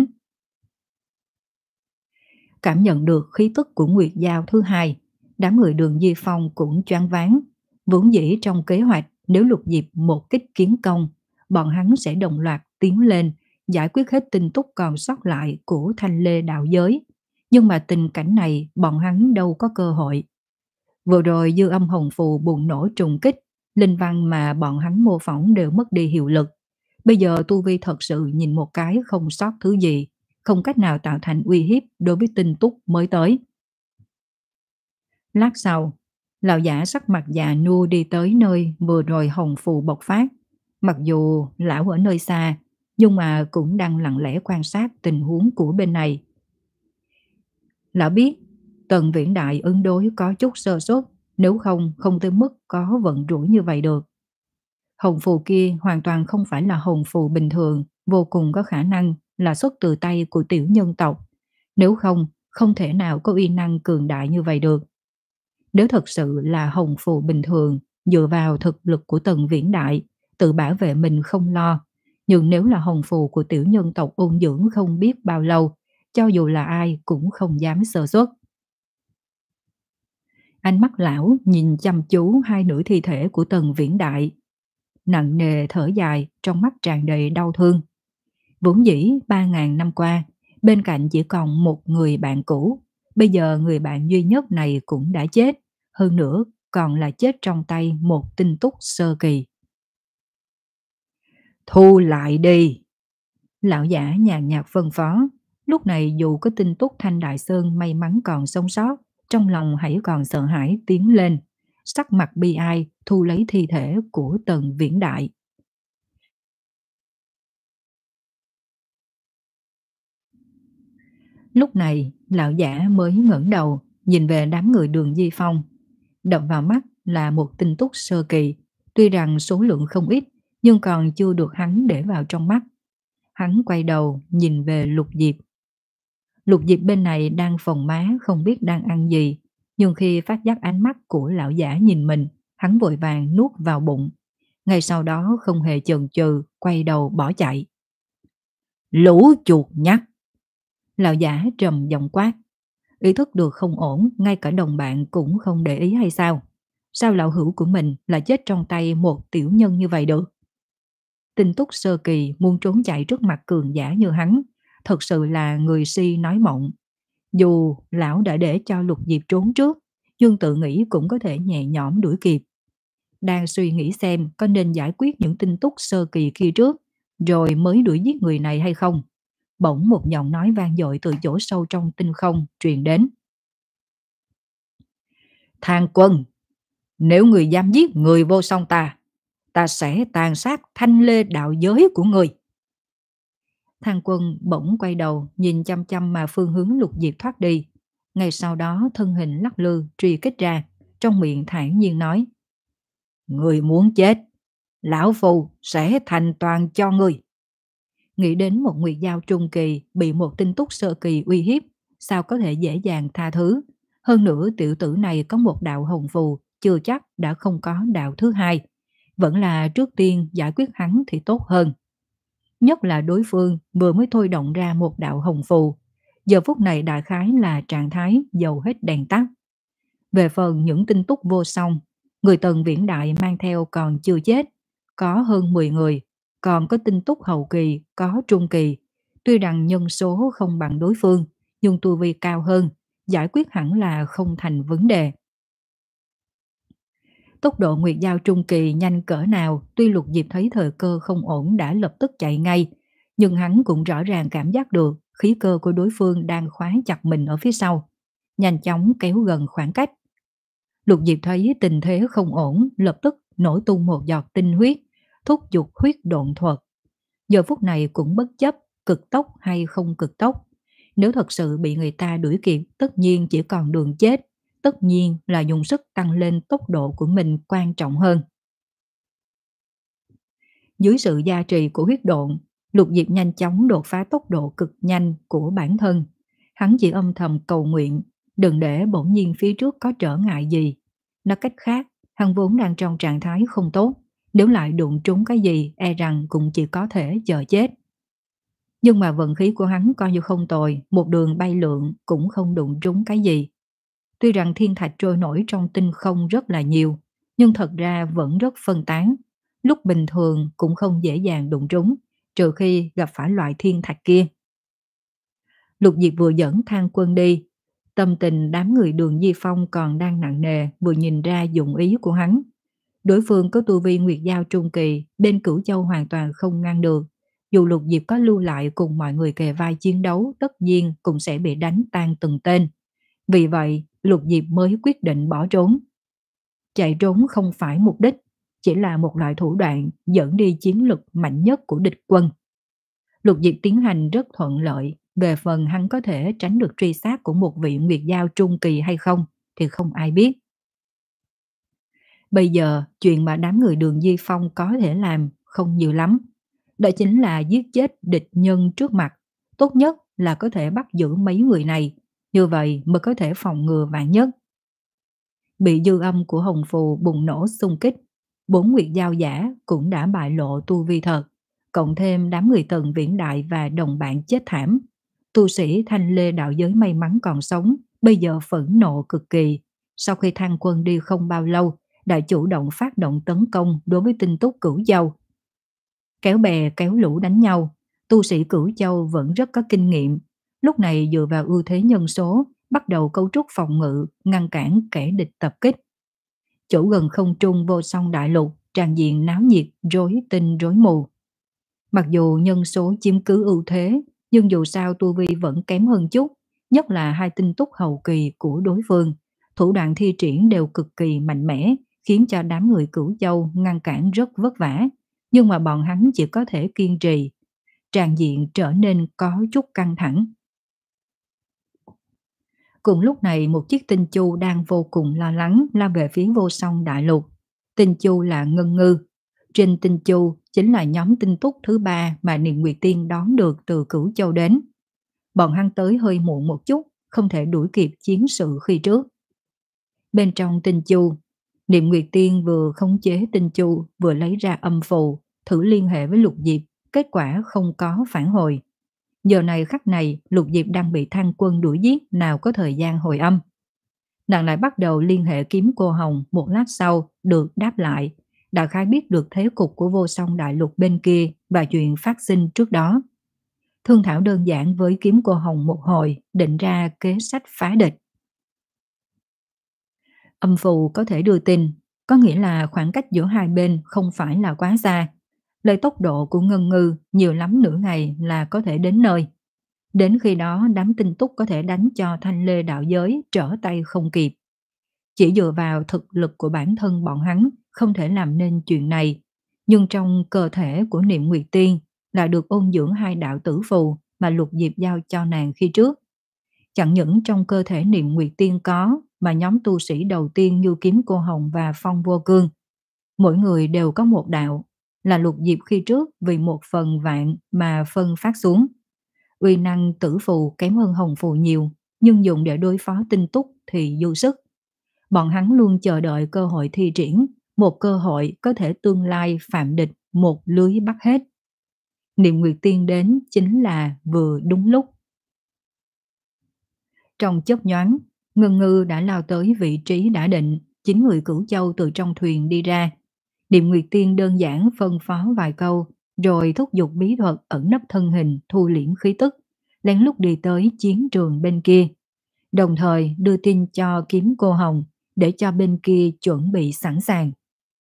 Cảm nhận được khí tức của nguyệt giao thứ hai, đám người Đường Di Phong cũng choáng váng. Vốn dĩ trong kế hoạch, nếu Lục Diệp một kích kiến công, bọn hắn sẽ đồng loạt tiến lên, giải quyết hết tinh túc còn sót lại của Thanh Lê đạo giới. Nhưng mà tình cảnh này bọn hắn đâu có cơ hội. Vừa rồi dư âm hồng phù bùng nổ trùng kích, linh văn mà bọn hắn mô phỏng đều mất đi hiệu lực. Bây giờ tu vi thật sự nhìn một cái không sót thứ gì, không cách nào tạo thành uy hiếp đối với tinh túc mới tới. Lát sau, lão giả sắc mặt già nua đi tới nơi vừa rồi hồng phù bộc phát. Mặc dù lão ở nơi xa, nhưng mà cũng đang lặng lẽ quan sát tình huống của bên này. Lão biết Tần Viễn Đại ứng đối có chút sơ suất, nếu không không tới mức có vận rủi như vậy được. Hồng phù kia hoàn toàn không phải là hồng phù bình thường, vô cùng có khả năng là xuất từ tay của tiểu nhân tộc. Nếu không, không thể nào có uy năng cường đại như vậy được. Nếu thật sự là hồng phù bình thường, dựa vào thực lực của Tần Viễn Đại, tự bảo vệ mình không lo, Nhưng nếu là hồng phù của tiểu nhân tộc ôn dưỡng không biết bao lâu, cho dù là ai cũng không dám sơ suất. Ánh mắt lão nhìn chăm chú hai nửa thi thể của Tần Viễn Đại, nặng nề thở dài, trong mắt tràn đầy đau thương. Vốn dĩ ba ngàn năm qua, bên cạnh chỉ còn một người bạn cũ, bây giờ người bạn duy nhất này cũng đã chết, hơn nữa còn là chết trong tay một tinh túc sơ kỳ. Thu lại đi! Lão giả nhàn nhạt phân phó. Lúc này dù có tinh túc Thanh Đại Sơn may mắn còn sống sót, trong lòng hãy còn sợ hãi tiến lên, sắc mặt bi ai thu lấy thi thể của Tần Viễn Đại. Lúc này lão giả mới ngẩng đầu nhìn về đám người Đường Di Phong. Đập vào mắt là một tinh túc sơ kỳ, tuy rằng số lượng không ít nhưng còn chưa được hắn để vào trong mắt. Hắn quay đầu nhìn về Lục Diệp. Lục Diệp bên này đang phòng má không biết đang ăn gì, nhưng khi phát giác ánh mắt của lão giả nhìn mình, hắn vội vàng nuốt vào bụng. Ngay sau đó không hề chần chừ, quay đầu bỏ chạy. Lũ chuột nhắt! Lão giả trầm giọng quát. Ý thức được không ổn, ngay cả đồng bạn cũng không để ý hay sao? Sao lão hữu của mình lại chết trong tay một tiểu nhân như vậy được? Tinh túc sơ kỳ muốn trốn chạy trước mặt cường giả như hắn, thật sự là người si nói mộng. Dù lão đã để cho Lục Diệp trốn trước, nhưng tự nghĩ cũng có thể nhẹ nhõm đuổi kịp. Đang suy nghĩ xem có nên giải quyết những tinh túc sơ kỳ kia trước, rồi mới đuổi giết người này hay không. Bỗng một giọng nói vang dội từ chỗ sâu trong tinh không truyền đến. Thang Quân, nếu người dám giết người vô song ta, ta sẽ tàn sát thanh lê đạo giới của người. Thang Quân bỗng quay đầu nhìn chăm chăm mà phương hướng Lục Diệp thoát đi. Ngay sau đó thân hình lắc lư truy kích ra, trong miệng thản nhiên nói. Người muốn chết, lão phù sẽ thành toàn cho người. Nghĩ đến một nguyệt giao trung kỳ bị một tinh túc sơ kỳ uy hiếp, sao có thể dễ dàng tha thứ. Hơn nữa tiểu tử này có một đạo hồng phù, chưa chắc đã không có đạo thứ hai. Vẫn là trước tiên giải quyết hắn thì tốt hơn. Nhất là đối phương vừa mới thôi động ra một đạo hồng phù. Giờ phút này đại khái là trạng thái dầu hết đèn tắt. Về phần những tinh túc vô song, người Tần Viễn Đại mang theo còn chưa chết, có hơn mười người, còn có tinh túc hậu kỳ, có trung kỳ. Tuy rằng nhân số không bằng đối phương, nhưng tu vi cao hơn, giải quyết hẳn là không thành vấn đề. Tốc độ nguyệt giao trung kỳ nhanh cỡ nào, tuy Lục Diệp thấy thời cơ không ổn đã lập tức chạy ngay, nhưng hắn cũng rõ ràng cảm giác được khí cơ của đối phương đang khóa chặt mình ở phía sau, nhanh chóng kéo gần khoảng cách. Lục Diệp thấy tình thế không ổn, lập tức nổ tung một giọt tinh huyết, thúc giục huyết độn thuật. Giờ phút này cũng bất chấp cực tốc hay không cực tốc. Nếu thật sự bị người ta đuổi kịp, tất nhiên chỉ còn đường chết. Tất nhiên là dùng sức tăng lên tốc độ của mình quan trọng hơn. Dưới sự gia trì của huyết độn, Lục Diệp nhanh chóng đột phá tốc độ cực nhanh của bản thân. Hắn chỉ âm thầm cầu nguyện, đừng để bỗng nhiên phía trước có trở ngại gì. Nói cách khác, hắn vốn đang trong trạng thái không tốt. Nếu lại đụng trúng cái gì, e rằng cũng chỉ có thể chờ chết. Nhưng mà vận khí của hắn coi như không tồi, một đường bay lượn cũng không đụng trúng cái gì. Tuy rằng thiên thạch trôi nổi trong tinh không rất là nhiều, nhưng thật ra vẫn rất phân tán. Lúc bình thường cũng không dễ dàng đụng trúng, trừ khi gặp phải loại thiên thạch kia. Lục Diệp vừa dẫn Thang Quân đi, tâm tình đám người Đường Di Phong còn đang nặng nề, vừa nhìn ra dụng ý của hắn. Đối phương có tu vi nguyệt giao trung kỳ, bên Cửu Châu hoàn toàn không ngăn được. Dù Lục Diệp có lưu lại cùng mọi người kề vai chiến đấu, tất nhiên cũng sẽ bị đánh tan từng tên. Vì vậy, Lục Diệp mới quyết định bỏ trốn. Chạy trốn không phải mục đích, chỉ là một loại thủ đoạn dẫn đi chiến lực mạnh nhất của địch quân. Lục Diệp tiến hành rất thuận lợi, về phần hắn có thể tránh được truy sát của một vị nguyệt giao trung kỳ hay không thì không ai biết. Bây giờ, chuyện mà đám người Đường Di Phong có thể làm không nhiều lắm. Đó chính là giết chết địch nhân trước mặt. Tốt nhất là có thể bắt giữ mấy người này, như vậy mới có thể phòng ngừa vạn nhất. Bị dư âm của hồng phù bùng nổ xung kích, bốn nguyệt giao giả cũng đã bại lộ tu vi thật. cộng thêm đám người Tần Viễn Đại và đồng bạn chết thảm. Tu sĩ Thanh Lê đạo giới may mắn còn sống, bây giờ phẫn nộ cực kỳ. Sau khi Thang Quân đi không bao lâu, đã chủ động phát động tấn công đối với Tinh Túc Cửu Châu. Kéo bè kéo lũ đánh nhau, tu sĩ Cửu Châu vẫn rất có kinh nghiệm. Lúc này dựa vào ưu thế nhân số, bắt đầu cấu trúc phòng ngự, ngăn cản kẻ địch tập kích. Chỗ gần không trung Vô Song Đại Lục, tràn diện náo nhiệt, rối tinh rối mù. Mặc dù nhân số chiếm cứ ưu thế, nhưng dù sao tu vi vẫn kém hơn chút, nhất là hai tinh túc hậu kỳ của đối phương. Thủ đoạn thi triển đều cực kỳ mạnh mẽ, khiến cho đám người Cửu Châu ngăn cản rất vất vả. Nhưng mà bọn hắn chỉ có thể kiên trì. Tràn diện trở nên có chút căng thẳng. Cùng lúc này một chiếc tinh chu đang vô cùng lo lắng lao về phía Vô Song Đại Lục. Tinh chu là Ngân Ngư. Trên tinh chu chính là nhóm tinh túc thứ ba mà Niệm Nguyệt Tiên đón được từ Cửu Châu đến. Bọn hắn tới hơi muộn một chút, không thể đuổi kịp chiến sự khi trước. Bên trong tinh chu, Niệm Nguyệt Tiên vừa khống chế tinh chu vừa lấy ra âm phù, thử liên hệ với Lục Diệp, kết quả không có phản hồi. Giờ này khắc này, Lục Diệp đang bị Thang Quân đuổi giết, nào có thời gian hồi âm. Nàng lại bắt đầu liên hệ kiếm cô Hồng, một lát sau được đáp lại. Đại khái biết được thế cục của Vô Song Đại Lục bên kia và chuyện phát sinh trước đó. Thương thảo đơn giản với kiếm cô Hồng một hồi, định ra kế sách phá địch. Âm phù có thể đưa tin, có nghĩa là khoảng cách giữa hai bên không phải là quá xa. Lấy tốc độ của Ngân Ngư, nhiều lắm nửa ngày là có thể đến nơi. Đến khi đó đám tinh túc có thể đánh cho Thanh Lê đạo giới trở tay không kịp. Chỉ dựa vào thực lực của bản thân bọn hắn không thể làm nên chuyện này. Nhưng trong cơ thể của Niệm Nguyệt Tiên là được ôn dưỡng hai đạo tử phù mà Lục Diệp giao cho nàng khi trước. Chẳng những trong cơ thể Niệm Nguyệt Tiên có, mà nhóm tu sĩ đầu tiên như Kiếm Cô Hồng và Phong Vô Cương, mỗi người đều có một đạo, là Lục Diệp khi trước vì một phần vạn mà phân phát xuống. Uy năng tử phù kém hơn hồng phù nhiều, nhưng dùng để đối phó tinh túc thì dư sức. Bọn hắn luôn chờ đợi cơ hội thi triển, một cơ hội có thể tương lai phạm địch một lưới bắt hết. Niệm Nguyệt Tiên đến chính là vừa đúng lúc. Trong chớp nhoáng, Ngân Ngư đã lao tới vị trí đã định, chín người Cửu Châu từ trong thuyền đi ra. Niệm Nguyệt Tiên đơn giản phân phó vài câu, rồi thúc giục bí thuật ẩn nấp thân hình, thu liễm khí tức, lén lút đi tới chiến trường bên kia. Đồng thời đưa tin cho Kiếm Cô Hồng để cho bên kia chuẩn bị sẵn sàng.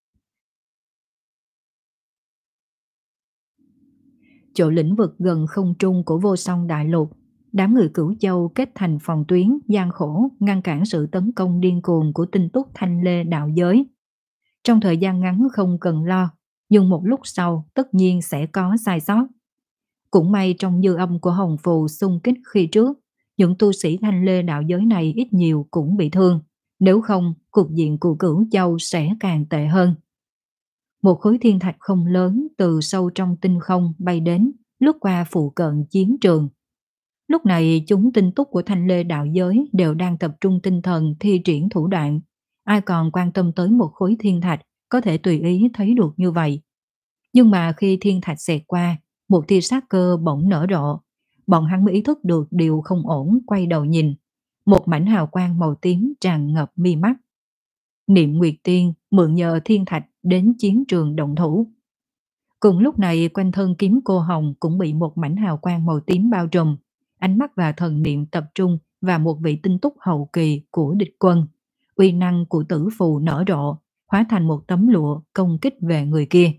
Chỗ lĩnh vực gần không trung của Vô Song Đại Lục, đám người Cửu Châu kết thành phòng tuyến gian khổ ngăn cản sự tấn công điên cuồng của tinh túc Thanh Lê đạo giới. Trong thời gian ngắn không cần lo, nhưng một lúc sau tất nhiên sẽ có sai sót. Cũng may trong dư âm của hồng phù xung kích khi trước, những tu sĩ Thanh Lê đạo giới này ít nhiều cũng bị thương, nếu không cục diện của Cửu Châu sẽ càng tệ hơn. Một khối thiên thạch không lớn từ sâu trong tinh không bay đến, lướt qua phụ cận chiến trường. Lúc này chúng tinh túc của Thanh Lê đạo giới đều đang tập trung tinh thần thi triển thủ đoạn. Ai còn quan tâm tới một khối thiên thạch có thể tùy ý thấy được như vậy. Nhưng mà khi thiên thạch xẹt qua, một tia sát cơ bỗng nở rộ. Bọn hắn mới ý thức được điều không ổn, quay đầu nhìn. Một mảnh hào quang màu tím tràn ngập mi mắt. Niệm Nguyệt Tiên mượn nhờ thiên thạch đến chiến trường động thủ. Cùng lúc này quanh thân Kiếm Cô Hồng cũng bị một mảnh hào quang màu tím bao trùm. Ánh mắt và thần niệm tập trung vào một vị tinh túc hậu kỳ của địch quân. Uy năng của tử phù nở rộ, hóa thành một tấm lụa công kích về người kia.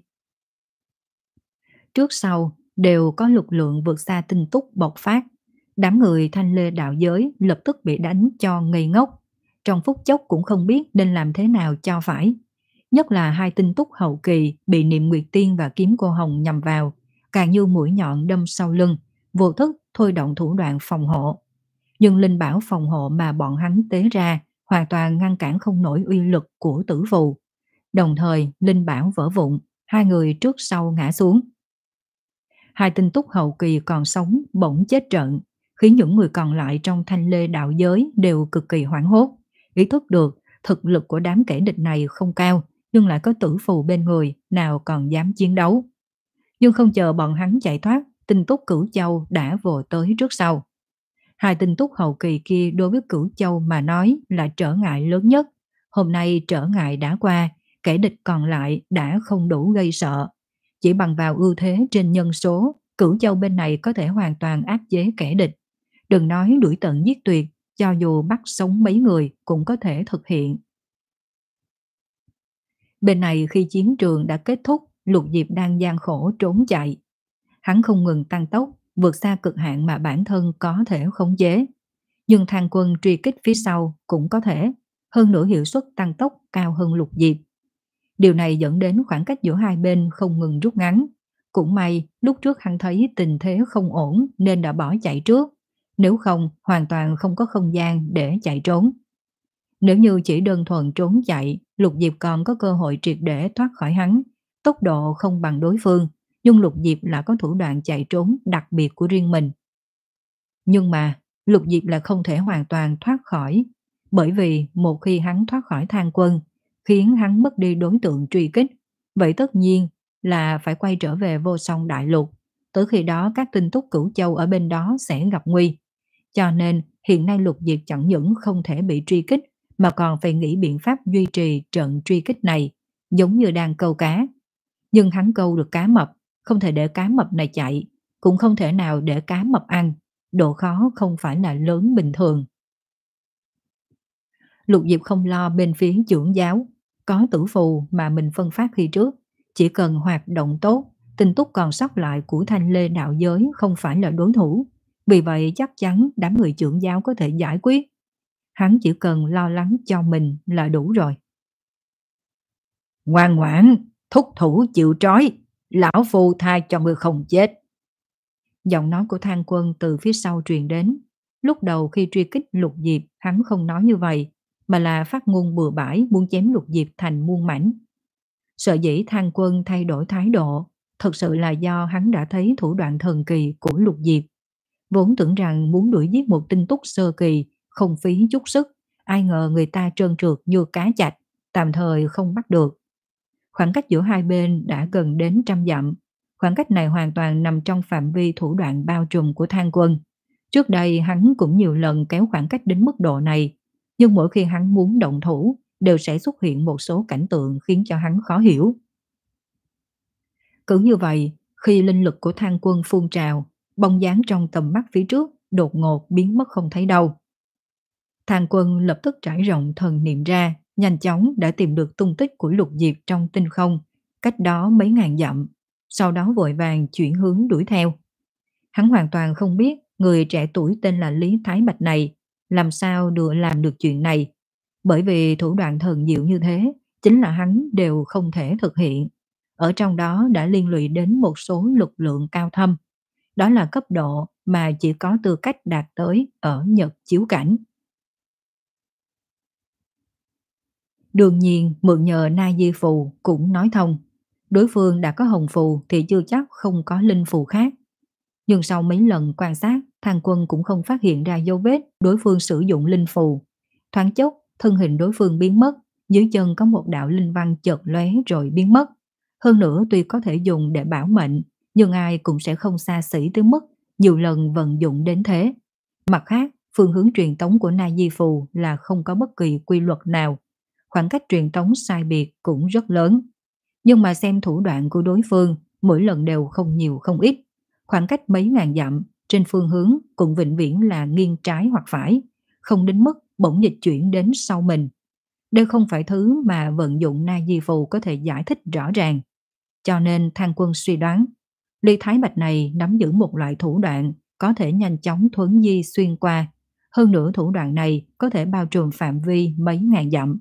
Trước sau đều có lực lượng vượt xa tinh túc bộc phát. Đám người Thanh Lê đạo giới lập tức bị đánh cho ngây ngốc. Trong phút chốc cũng không biết nên làm thế nào cho phải. Nhất là hai tinh túc hậu kỳ bị Niệm Nguyệt Tiên và Kiếm Cô Hồng nhằm vào, càng như mũi nhọn đâm sau lưng, vô thức thôi động thủ đoạn phòng hộ. Nhưng linh bảo phòng hộ mà bọn hắn tế ra hoàn toàn ngăn cản không nổi uy lực của tử phù. Đồng thời linh bảo vỡ vụn, hai người trước sau ngã xuống. Hai tinh túc hậu kỳ còn sống bỗng chết trận, khiến những người còn lại trong Thanh Lê đạo giới đều cực kỳ hoảng hốt, ý thức được thực lực của đám kẻ địch này không cao, nhưng lại có tử phù bên người, nào còn dám chiến đấu. Nhưng không chờ bọn hắn chạy thoát, Tinh Túc Cửu Châu đã vồ tới trước sau. Hai tinh túc hậu kỳ kia đối với Cửu Châu mà nói là trở ngại lớn nhất. Hôm nay trở ngại đã qua, kẻ địch còn lại đã không đủ gây sợ. Chỉ bằng vào ưu thế trên nhân số, Cửu Châu bên này có thể hoàn toàn áp chế kẻ địch. Đừng nói đuổi tận giết tuyệt, cho dù bắt sống mấy người cũng có thể thực hiện. Bên này khi chiến trường đã kết thúc, Lục Diệp đang gian khổ trốn chạy. Hắn không ngừng tăng tốc, vượt xa cực hạn mà bản thân có thể khống chế. Nhưng Thang Quân truy kích phía sau cũng có thể, hơn nữa hiệu suất tăng tốc cao hơn Lục Diệp. Điều này dẫn đến khoảng cách giữa hai bên không ngừng rút ngắn. Cũng may, lúc trước hắn thấy tình thế không ổn nên đã bỏ chạy trước. Nếu không, hoàn toàn không có không gian để chạy trốn. Nếu như chỉ đơn thuần trốn chạy, Lục Diệp còn có cơ hội triệt để thoát khỏi hắn. Tốc độ không bằng đối phương, nhưng Lục Diệp là có thủ đoạn chạy trốn đặc biệt của riêng mình. Nhưng mà, Lục Diệp là không thể hoàn toàn thoát khỏi, bởi vì một khi hắn thoát khỏi Thang Quân, khiến hắn mất đi đối tượng truy kích, vậy tất nhiên là phải quay trở về Vô Song Đại Lục. Tới khi đó các tinh túc Cửu Châu ở bên đó sẽ gặp nguy. Cho nên hiện nay Lục Diệp chẳng những không thể bị truy kích, mà còn phải nghĩ biện pháp duy trì trận truy kích này, giống như đang câu cá. Nhưng hắn câu được cá mập, không thể để cá mập này chạy, cũng không thể nào để cá mập ăn. Độ khó không phải là lớn bình thường. Lục Diệp không lo bên phía trưởng giáo, có tử phù mà mình phân phát khi trước. Chỉ cần hoạt động tốt, tinh túc còn sót lại của Thanh Lê đạo giới không phải là đối thủ. Vì vậy chắc chắn đám người trưởng giáo có thể giải quyết. Hắn chỉ cần lo lắng cho mình là đủ rồi. Ngoan ngoãn, thúc thủ chịu trói, lão phu tha cho ngươi không chết. Giọng nói của Thang Quân từ phía sau truyền đến. Lúc đầu khi truy kích Lục Diệp, hắn không nói như vậy, mà là phát ngôn bừa bãi muốn chém Lục Diệp thành muôn mảnh. Sợ dĩ Thang Quân thay đổi thái độ, thật sự là do hắn đã thấy thủ đoạn thần kỳ của Lục Diệp. Vốn tưởng rằng muốn đuổi giết một tinh túc sơ kỳ, không phí chút sức, ai ngờ người ta trơn trượt như cá chạch, tạm thời không bắt được. Khoảng cách giữa hai bên đã gần đến trăm dặm. Khoảng cách này hoàn toàn nằm trong phạm vi thủ đoạn bao trùm của Thang Quân. Trước đây hắn cũng nhiều lần kéo khoảng cách đến mức độ này, nhưng mỗi khi hắn muốn động thủ, đều sẽ xuất hiện một số cảnh tượng khiến cho hắn khó hiểu. Cứ như vậy, khi linh lực của Thang Quân phun trào, bóng dáng trong tầm mắt phía trước đột ngột biến mất không thấy đâu. Thang Quân lập tức trải rộng thần niệm ra, nhanh chóng đã tìm được tung tích của Lục Diệp trong tinh không, cách đó mấy ngàn dặm, sau đó vội vàng chuyển hướng đuổi theo. Hắn hoàn toàn không biết người trẻ tuổi tên là Lý Thái Bạch này làm sao được làm được chuyện này, bởi vì thủ đoạn thần diệu như thế chính là hắn đều không thể thực hiện. Ở trong đó đã liên lụy đến một số lực lượng cao thâm. Đó là cấp độ mà chỉ có tư cách đạt tới ở Nhật chiếu cảnh. Đương nhiên mượn nhờ Na Di Phù cũng nói thông. Đối phương đã có hồng phù thì chưa chắc không có linh phù khác. Nhưng sau mấy lần quan sát, Thang Quân cũng không phát hiện ra dấu vết đối phương sử dụng linh phù. Thoáng chốc, thân hình đối phương biến mất, dưới chân có một đạo linh văn chợt lóe rồi biến mất. Hơn nữa tuy có thể dùng để bảo mệnh, nhưng ai cũng sẽ không xa xỉ tới mức nhiều lần vận dụng đến thế. Mặt khác, phương hướng truyền tống của Na Di Phù là không có bất kỳ quy luật nào. Khoảng cách truyền tống sai biệt cũng rất lớn. Nhưng mà xem thủ đoạn của đối phương, mỗi lần đều không nhiều không ít. Khoảng cách mấy ngàn dặm, trên phương hướng cũng vĩnh viễn là nghiêng trái hoặc phải, không đến mức bỗng dịch chuyển đến sau mình. Đây không phải thứ mà vận dụng Na Di Phù có thể giải thích rõ ràng. Cho nên Thang Quân suy đoán, Lý Thái Bạch này nắm giữ một loại thủ đoạn có thể nhanh chóng thuấn di xuyên qua. Hơn nữa thủ đoạn này có thể bao trùm phạm vi mấy ngàn dặm.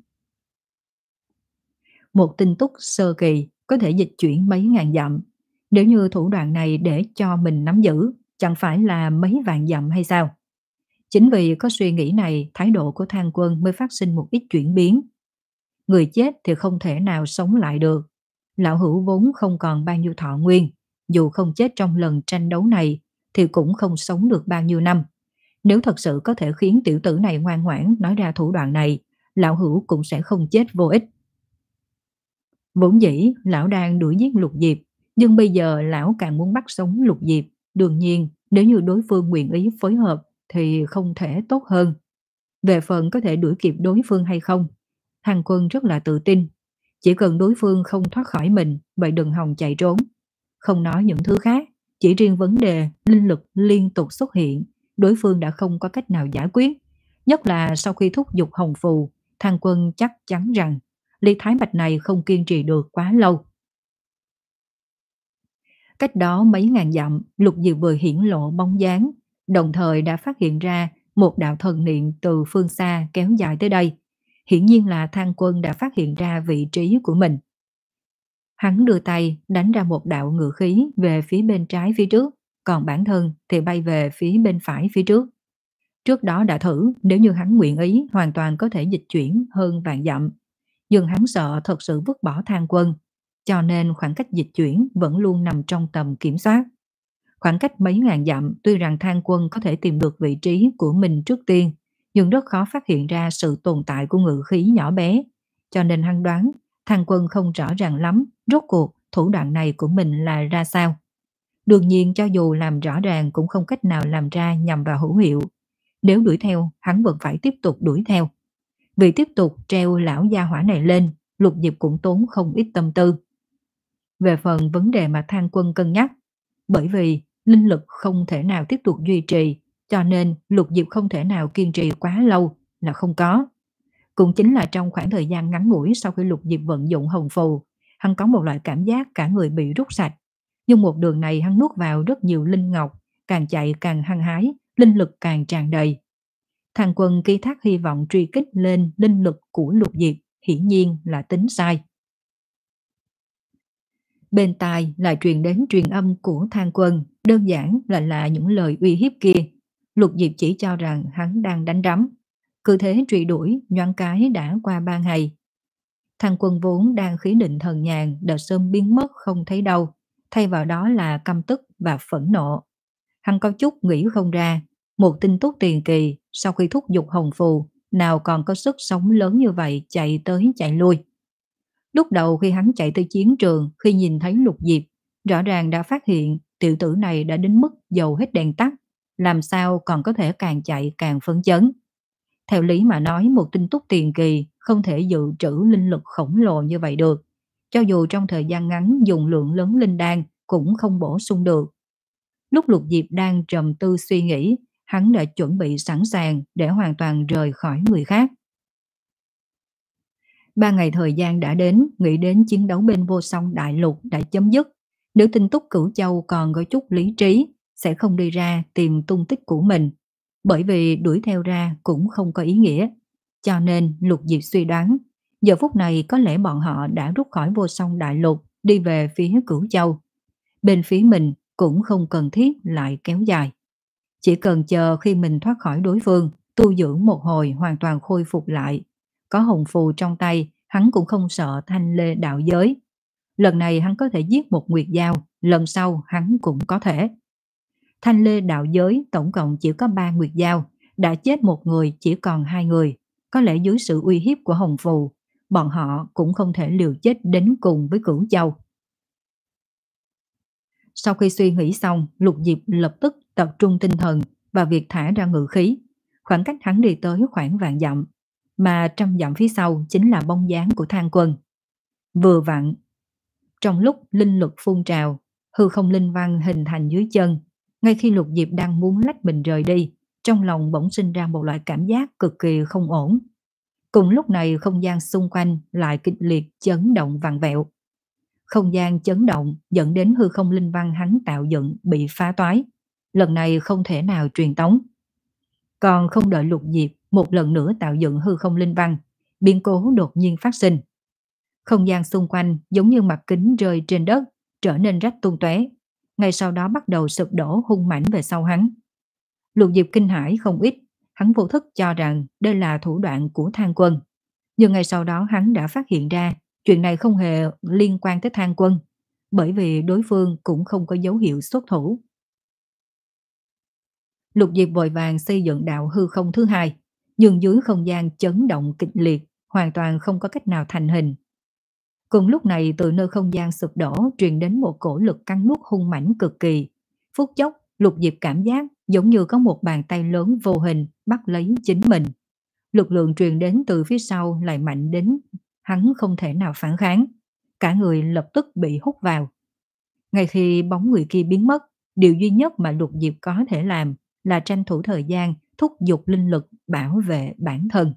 Một tinh túc sơ kỳ có thể dịch chuyển mấy ngàn dặm. Nếu như thủ đoạn này để cho mình nắm giữ, chẳng phải là mấy vạn dặm hay sao? Chính vì có suy nghĩ này, thái độ của Thang Quân mới phát sinh một ít chuyển biến. Người chết thì không thể nào sống lại được. Lão hữu vốn không còn bao nhiêu thọ nguyên, dù không chết trong lần tranh đấu này thì cũng không sống được bao nhiêu năm. Nếu thật sự có thể khiến tiểu tử này ngoan ngoãn nói ra thủ đoạn này, lão hữu cũng sẽ không chết vô ích. Vốn dĩ lão đang đuổi giết Lục Diệp, Nhưng bây giờ lão càng muốn bắt sống Lục Diệp, đương nhiên nếu như đối phương nguyện ý phối hợp thì không thể tốt hơn. Về phần có thể đuổi kịp đối phương hay không, Thang Quân rất là tự tin. Chỉ cần đối phương không thoát khỏi mình, vậy đừng hòng chạy trốn. Không nói những thứ khác, chỉ riêng vấn đề linh lực liên tục xuất hiện, đối phương đã không có cách nào giải quyết. Nhất là sau khi thúc giục hồng phù, Thang Quân chắc chắn rằng Ly Thái Bạch này không kiên trì được quá lâu. Cách đó mấy ngàn dặm, Lục Diệp vừa hiển lộ bóng dáng, đồng thời đã phát hiện ra một đạo thần niệm từ phương xa kéo dài tới đây. Hiển nhiên là Thang Quân đã phát hiện ra vị trí của mình. Hắn đưa tay đánh ra một đạo ngự khí về phía bên trái phía trước, còn bản thân thì bay về phía bên phải phía trước. Trước đó đã thử, nếu như hắn nguyện ý hoàn toàn có thể dịch chuyển hơn vạn dặm. Nhưng hắn sợ thật sự vứt bỏ Thang Quân, cho nên khoảng cách dịch chuyển vẫn luôn nằm trong tầm kiểm soát. Khoảng cách mấy ngàn dặm, tuy rằng Thang Quân có thể tìm được vị trí của mình trước tiên, nhưng rất khó phát hiện ra sự tồn tại của ngự khí nhỏ bé. Cho nên hắn đoán Thang Quân không rõ ràng lắm rốt cuộc thủ đoạn này của mình là ra sao. Đương nhiên cho dù làm rõ ràng cũng không cách nào làm ra nhằm vào hữu hiệu. Nếu đuổi theo, hắn vẫn phải tiếp tục đuổi theo. Vì tiếp tục treo lão gia hỏa này lên, Lục Diệp cũng tốn không ít tâm tư. Về phần vấn đề mà Thang Quân cân nhắc, bởi vì linh lực không thể nào tiếp tục duy trì, cho nên Lục Diệp không thể nào kiên trì quá lâu là không có. Cũng chính là trong khoảng thời gian ngắn ngủi sau khi Lục Diệp vận dụng hồng phù, hắn có một loại cảm giác cả người bị rút sạch. Nhưng một đường này hắn nuốt vào rất nhiều linh ngọc, càng chạy càng hăng hái, linh lực càng tràn đầy. Thang Quân ký thác hy vọng truy kích lên linh lực của Lục Diệp, hiển nhiên là tính sai. Bên tai lại truyền đến truyền âm của Thang Quân, đơn giản là là những lời uy hiếp kia. Lục Diệp chỉ cho rằng hắn đang đánh rắm. Cứ thế truy đuổi, nhoáng cái đã qua ba ngày. Thang Quân vốn đang khí định thần nhàn đã sớm biến mất không thấy đâu, thay vào đó là căm tức và phẫn nộ. Hắn có chút nghĩ không ra, một tinh túc tiền kỳ sau khi thúc giục hồng phù, nào còn có sức sống lớn như vậy chạy tới chạy lui. Lúc đầu khi hắn chạy tới chiến trường, khi nhìn thấy Lục Diệp, rõ ràng đã phát hiện tiểu tử này đã đến mức dầu hết đèn tắt, làm sao còn có thể càng chạy càng phấn chấn. Theo lý mà nói, một tinh túc tiền kỳ không thể dự trữ linh lực khổng lồ như vậy được. Cho dù trong thời gian ngắn dùng lượng lớn linh đan cũng không bổ sung được. Lúc Lục Diệp đang trầm tư suy nghĩ, hắn đã chuẩn bị sẵn sàng để hoàn toàn rời khỏi người khác. Ba ngày thời gian đã đến, nghĩ đến chiến đấu bên Vô Song Đại Lục đã chấm dứt. Nếu Tinh Túc Cửu Châu còn có chút lý trí, sẽ không đi ra tìm tung tích của mình. Bởi vì đuổi theo ra cũng không có ý nghĩa. Cho nên Lục Diệp suy đoán, giờ phút này có lẽ bọn họ đã rút khỏi Vô Song Đại Lục, đi về phía Cửu Châu. Bên phía mình cũng không cần thiết lại kéo dài. Chỉ cần chờ khi mình thoát khỏi đối phương, tu dưỡng một hồi hoàn toàn khôi phục lại. Có hồng phù trong tay, hắn cũng không sợ thanh lê đạo giới. Lần này hắn có thể giết một nguyệt dao, lần sau hắn cũng có thể. Thanh lê đạo giới tổng cộng chỉ có ba nguyệt dao, đã chết một người chỉ còn hai người. Có lẽ dưới sự uy hiếp của hồng phù, bọn họ cũng không thể liều chết đến cùng với Cửu Châu. Sau khi suy nghĩ xong, Lục Diệp lập tức tập trung tinh thần vào việc thả ra ngự khí. Khoảng cách hắn đi tới khoảng vạn dặm, mà trăm dặm phía sau chính là bóng dáng của Thang Quân. Vừa vặn, trong lúc linh lực phun trào, hư không linh văn hình thành dưới chân. Ngay khi Lục Diệp đang muốn lách mình rời đi, trong lòng bỗng sinh ra một loại cảm giác cực kỳ không ổn. Cùng lúc này không gian xung quanh lại kịch liệt chấn động vặn vẹo. Không gian chấn động dẫn đến hư không linh văn hắn tạo dựng bị phá toái. Lần này không thể nào truyền tống. Còn không đợi Lục Diệp một lần nữa tạo dựng hư không linh văn, biến cố đột nhiên phát sinh. Không gian xung quanh giống như mặt kính rơi trên đất, trở nên rách tung tóe. Ngay sau đó bắt đầu sụp đổ hung mãnh về sau hắn. Lục Diệp kinh hãi không ít, hắn vô thức cho rằng đây là thủ đoạn của Thang Quân. Nhưng ngay sau đó hắn đã phát hiện ra chuyện này không hề liên quan tới Thang Quân, bởi vì đối phương cũng không có dấu hiệu xuất thủ. Lục Diệp vội vàng xây dựng đạo hư không thứ hai, nhưng dưới không gian chấn động kịch liệt, hoàn toàn không có cách nào thành hình. Cùng lúc này từ nơi không gian sụp đổ truyền đến một cổ lực cắn nuốt hung mãnh cực kỳ. Phút chốc, Lục Diệp cảm giác giống như có một bàn tay lớn vô hình bắt lấy chính mình. Lực lượng truyền đến từ phía sau lại mạnh đến hắn không thể nào phản kháng. Cả người lập tức bị hút vào. Ngay khi bóng người kia biến mất, điều duy nhất mà Lục Diệp có thể làm là tranh thủ thời gian thúc giục linh lực bảo vệ bản thân.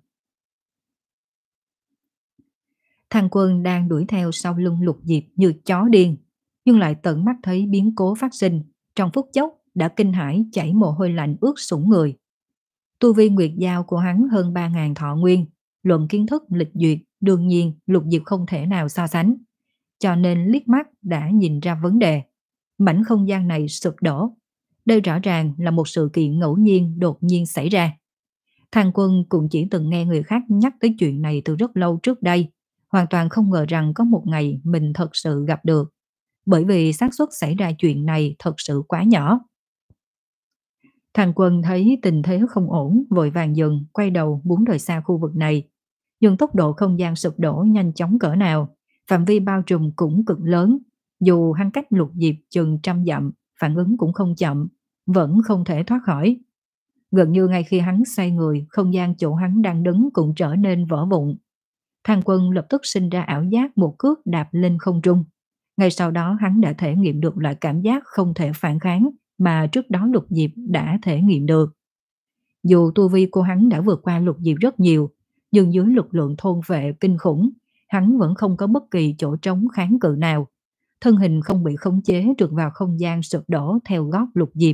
Thang Quân đang đuổi theo sau lưng Lục Diệp như chó điên, nhưng lại tận mắt thấy biến cố phát sinh, trong phút chốc đã kinh hãi chảy mồ hôi lạnh ướt sũng người. Tu vi nguyệt giao của hắn hơn ba ngàn thọ nguyên, luận kiến thức lịch duyệt, đương nhiên Lục Diệp không thể nào so sánh, cho nên liếc mắt đã nhìn ra vấn đề. Mảnh không gian này sụp đổ, đây rõ ràng là một sự kiện ngẫu nhiên đột nhiên xảy ra. Thang Quân cũng chỉ từng nghe người khác nhắc tới chuyện này từ rất lâu trước đây, hoàn toàn không ngờ rằng có một ngày mình thật sự gặp được, bởi vì xác suất xảy ra chuyện này thật sự quá nhỏ. Thang Quân thấy tình thế không ổn, vội vàng dừng, quay đầu muốn rời xa khu vực này. Nhưng tốc độ không gian sụp đổ nhanh chóng cỡ nào, phạm vi bao trùm cũng cực lớn, dù hắn cách Lục Diệp chừng trăm dặm, phản ứng cũng không chậm, vẫn không thể thoát khỏi. Gần như ngay khi hắn xoay người, không gian chỗ hắn đang đứng cũng trở nên vỡ vụn. Thang Quân lập tức sinh ra ảo giác một cước đạp lên không trung. Ngay sau đó hắn đã thể nghiệm được loại cảm giác không thể phản kháng mà trước đó Lục Diệp đã thể nghiệm được. Dù tu vi của hắn đã vượt qua Lục Diệp rất nhiều, nhưng dưới lực lượng thôn vệ kinh khủng, hắn vẫn không có bất kỳ chỗ trống kháng cự nào. Thân hình không bị khống chế trượt vào không gian sụp đổ theo gót Lục Diệp.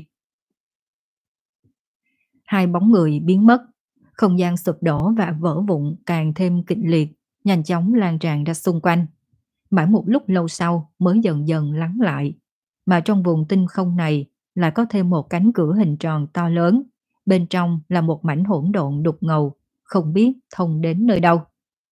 Hai bóng người biến mất, không gian sụp đổ và vỡ vụn càng thêm kịch liệt, nhanh chóng lan tràn ra xung quanh. Mãi một lúc lâu sau mới dần dần lắng lại, mà trong vùng tinh không này lại có thêm một cánh cửa hình tròn to lớn, bên trong là một mảnh hỗn độn đục ngầu, không biết thông đến nơi đâu.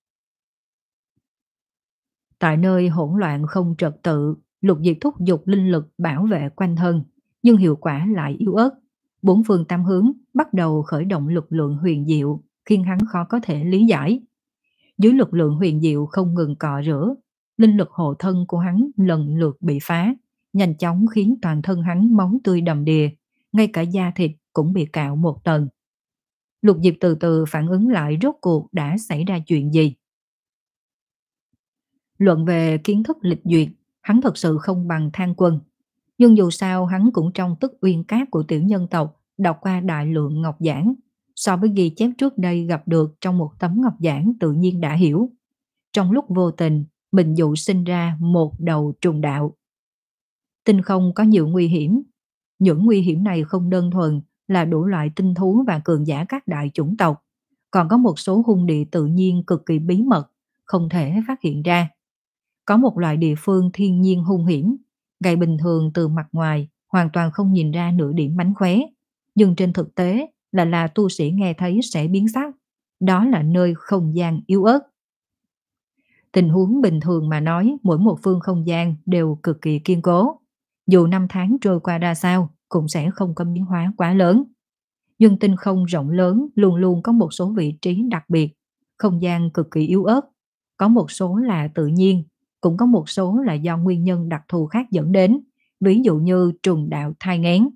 Tại nơi hỗn loạn không trật tự, Lục Diệp thúc giục linh lực bảo vệ quanh thân, nhưng hiệu quả lại yếu ớt. Bốn phương tám hướng bắt đầu khởi động lực lượng huyền diệu, khiến hắn khó có thể lý giải. Dưới lực lượng huyền diệu không ngừng cọ rửa, linh lực hộ thân của hắn lần lượt bị phá, nhanh chóng khiến toàn thân hắn máu tươi đầm đìa, ngay cả da thịt cũng bị cạo một tầng. Lục Diệp từ từ phản ứng lại rốt cuộc đã xảy ra chuyện gì. Luận về kiến thức lịch duyệt, hắn thật sự không bằng Thang Quân. Nhưng dù sao hắn cũng trong tức uyên cát của tiểu nhân tộc đọc qua đại lượng ngọc giảng, so với ghi chép trước đây gặp được trong một tấm ngọc giảng tự nhiên đã hiểu. Trong lúc vô tình, mình dụ sinh ra một đầu trùng đạo. Tinh không có nhiều nguy hiểm. Những nguy hiểm này không đơn thuần là đủ loại tinh thú và cường giả các đại chủng tộc, còn có một số hung địa tự nhiên cực kỳ bí mật, không thể phát hiện ra. Có một loại địa phương thiên nhiên hung hiểm, ngày bình thường từ mặt ngoài hoàn toàn không nhìn ra nửa điểm mánh khóe, nhưng trên thực tế là là tu sĩ nghe thấy sẽ biến sắc. Đó là nơi không gian yếu ớt. Tình huống bình thường mà nói, mỗi một phương không gian đều cực kỳ kiên cố. Dù năm tháng trôi qua ra sao, cũng sẽ không có biến hóa quá lớn. Nhưng tinh không rộng lớn luôn luôn có một số vị trí đặc biệt, không gian cực kỳ yếu ớt. Có một số là tự nhiên, cũng có một số là do nguyên nhân đặc thù khác dẫn đến, ví dụ như trùng đạo thai nghén.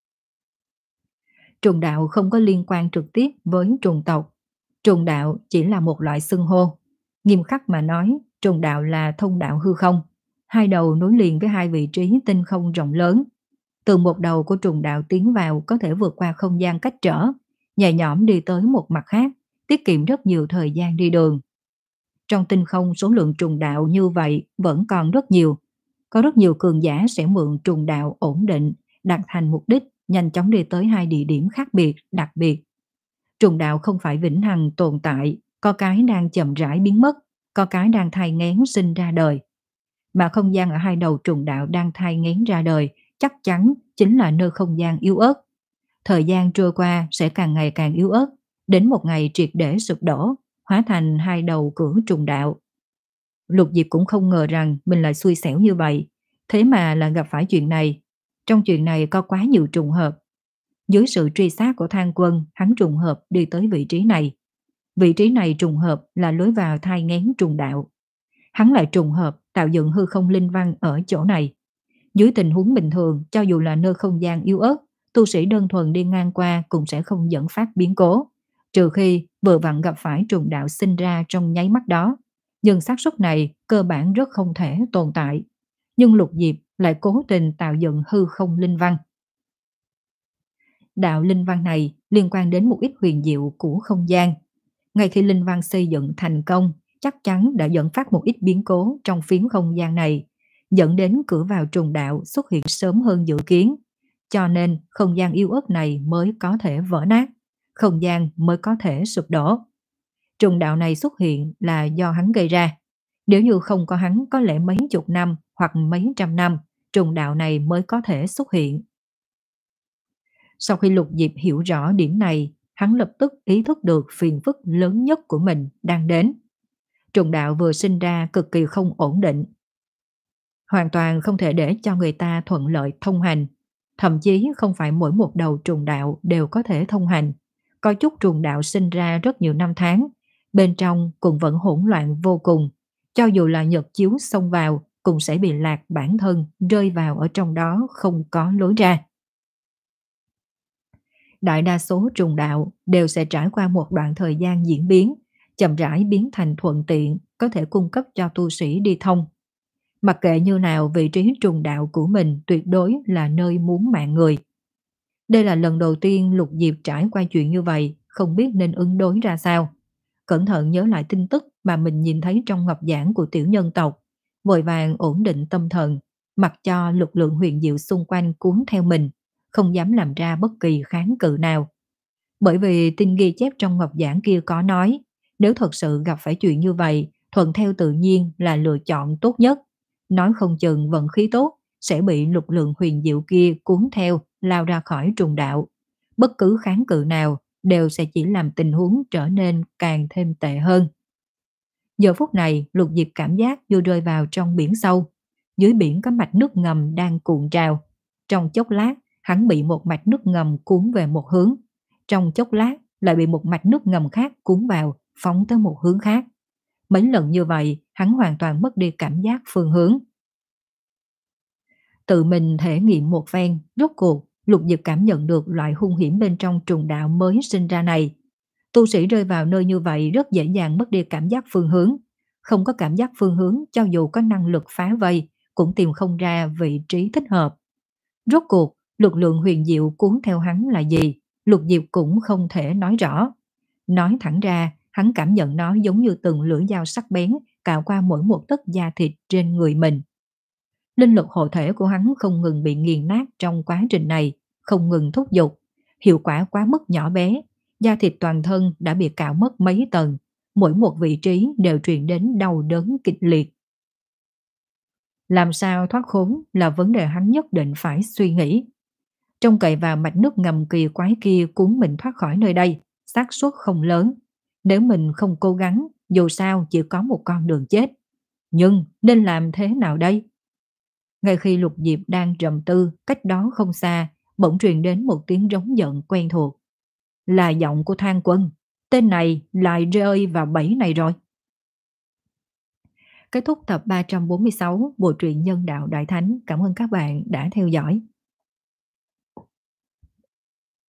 Trùng đạo không có liên quan trực tiếp với trùng tộc. Trùng đạo chỉ là một loại xưng hô. Nghiêm khắc mà nói, trùng đạo là thông đạo hư không, hai đầu nối liền với hai vị trí tinh không rộng lớn. Từ một đầu của trùng đạo tiến vào có thể vượt qua không gian cách trở, nhẹ nhõm đi tới một mặt khác, tiết kiệm rất nhiều thời gian đi đường. Trong tinh không số lượng trùng đạo như vậy vẫn còn rất nhiều. Có rất nhiều cường giả sẽ mượn trùng đạo ổn định, đạt thành mục đích, nhanh chóng đi tới hai địa điểm khác biệt, đặc biệt. Trùng đạo không phải vĩnh hằng tồn tại, có cái đang chậm rãi biến mất, có cái đang thai nghén sinh ra đời. Mà không gian ở hai đầu trùng đạo đang thai nghén ra đời chắc chắn chính là nơi không gian yếu ớt. Thời gian trôi qua sẽ càng ngày càng yếu ớt, đến một ngày triệt để sụp đổ, hóa thành hai đầu cửa trùng đạo. Lục Diệp cũng không ngờ rằng mình lại xui xẻo như vậy, thế mà là gặp phải chuyện này. Trong chuyện này có quá nhiều trùng hợp. Dưới sự truy sát của Thang Quân, hắn trùng hợp đi tới vị trí này. Vị trí này trùng hợp là lối vào thai nghén trùng đạo. hắn lại trùng hợp tạo dựng hư không linh văn ở chỗ này. Dưới tình huống bình thường, cho dù là nơi không gian yếu ớt, tu sĩ đơn thuần đi ngang qua cũng sẽ không dẫn phát biến cố, trừ khi vừa vặn gặp phải trùng đạo sinh ra trong nháy mắt đó. Nhưng xác suất này cơ bản rất không thể tồn tại. Nhưng Lục Diệp lại cố tình tạo dựng hư không linh văn. Đạo linh văn này liên quan đến một ít huyền diệu của không gian. Ngay khi linh văn xây dựng thành công, chắc chắn đã dẫn phát một ít biến cố trong phiến không gian này, dẫn đến cửa vào trùng đạo xuất hiện sớm hơn dự kiến. Cho nên không gian yếu ớt này mới có thể vỡ nát, không gian mới có thể sụp đổ. Trùng đạo này xuất hiện là do hắn gây ra. Nếu như không có hắn, có lẽ mấy chục năm hoặc mấy trăm năm, trùng đạo này mới có thể xuất hiện. Sau khi Lục Diệp hiểu rõ điểm này, hắn lập tức ý thức được phiền phức lớn nhất của mình đang đến. Trùng đạo vừa sinh ra cực kỳ không ổn định, hoàn toàn không thể để cho người ta thuận lợi thông hành. Thậm chí không phải mỗi một đầu trùng đạo đều có thể thông hành. Có chút trùng đạo sinh ra rất nhiều năm tháng, bên trong cũng vẫn hỗn loạn vô cùng. Cho dù là nhật chiếu xông vào, cũng sẽ bị lạc bản thân, rơi vào ở trong đó không có lối ra. Đại đa số trùng đạo đều sẽ trải qua một đoạn thời gian diễn biến, chậm rãi biến thành thuận tiện, có thể cung cấp cho tu sĩ đi thông. Mặc kệ như nào, vị trí trùng đạo của mình tuyệt đối là nơi muốn mạng người. Đây là lần đầu tiên Lục Diệp trải qua chuyện như vậy, không biết nên ứng đối ra sao. Cẩn thận nhớ lại tin tức mà mình nhìn thấy trong ngọc giảng của tiểu nhân tộc, vội vàng ổn định tâm thần, mặc cho lực lượng huyền diệu xung quanh cuốn theo mình, không dám làm ra bất kỳ kháng cự nào. Bởi vì tin ghi chép trong ngọc giảng kia có nói, nếu thật sự gặp phải chuyện như vậy, thuận theo tự nhiên là lựa chọn tốt nhất. Nói không chừng vận khí tốt sẽ bị lực lượng huyền diệu kia cuốn theo, lao ra khỏi trùng đạo. Bất cứ kháng cự nào đều sẽ chỉ làm tình huống trở nên càng thêm tệ hơn. Giờ phút này, Lục Diệp cảm giác như rơi vào trong biển sâu. Dưới biển có mạch nước ngầm đang cuộn trào. Trong chốc lát, hắn bị một mạch nước ngầm cuốn về một hướng. Trong chốc lát, lại bị một mạch nước ngầm khác cuốn vào, phóng tới một hướng khác. Mấy lần như vậy, hắn hoàn toàn mất đi cảm giác phương hướng. Tự mình thể nghiệm một phen, rốt cuộc, Lục Diệp cảm nhận được loại hung hiểm bên trong trùng đạo mới sinh ra này. Tu sĩ rơi vào nơi như vậy rất dễ dàng mất đi cảm giác phương hướng. Không có cảm giác phương hướng, cho dù có năng lực phá vây, cũng tìm không ra vị trí thích hợp. Rốt cuộc, lực lượng huyền diệu cuốn theo hắn là gì? Lục Diệp cũng không thể nói rõ. Nói thẳng ra, hắn cảm nhận nó giống như từng lưỡi dao sắc bén cạo qua mỗi một tấc da thịt trên người mình. Linh lực hộ thể của hắn không ngừng bị nghiền nát trong quá trình này, không ngừng thúc giục. Hiệu quả quá mức nhỏ bé, da thịt toàn thân đã bị cạo mất mấy tầng, mỗi một vị trí đều truyền đến đau đớn kịch liệt. Làm sao thoát khốn là vấn đề hắn nhất định phải suy nghĩ. Trông cậy vào mạch nước ngầm kỳ quái kia cuốn mình thoát khỏi nơi đây, xác suất không lớn. Nếu mình không cố gắng, dù sao chỉ có một con đường chết. Nhưng nên làm thế nào đây? Ngay khi Lục Diệp đang trầm tư, cách đó không xa, bỗng truyền đến một tiếng rống giận quen thuộc. Là giọng của Thang Quân. Tên này lại rơi vào bẫy này rồi. Kết thúc tập ba trăm bốn mươi sáu Bộ truyện Nhân Đạo Đại Thánh. Cảm ơn các bạn đã theo dõi.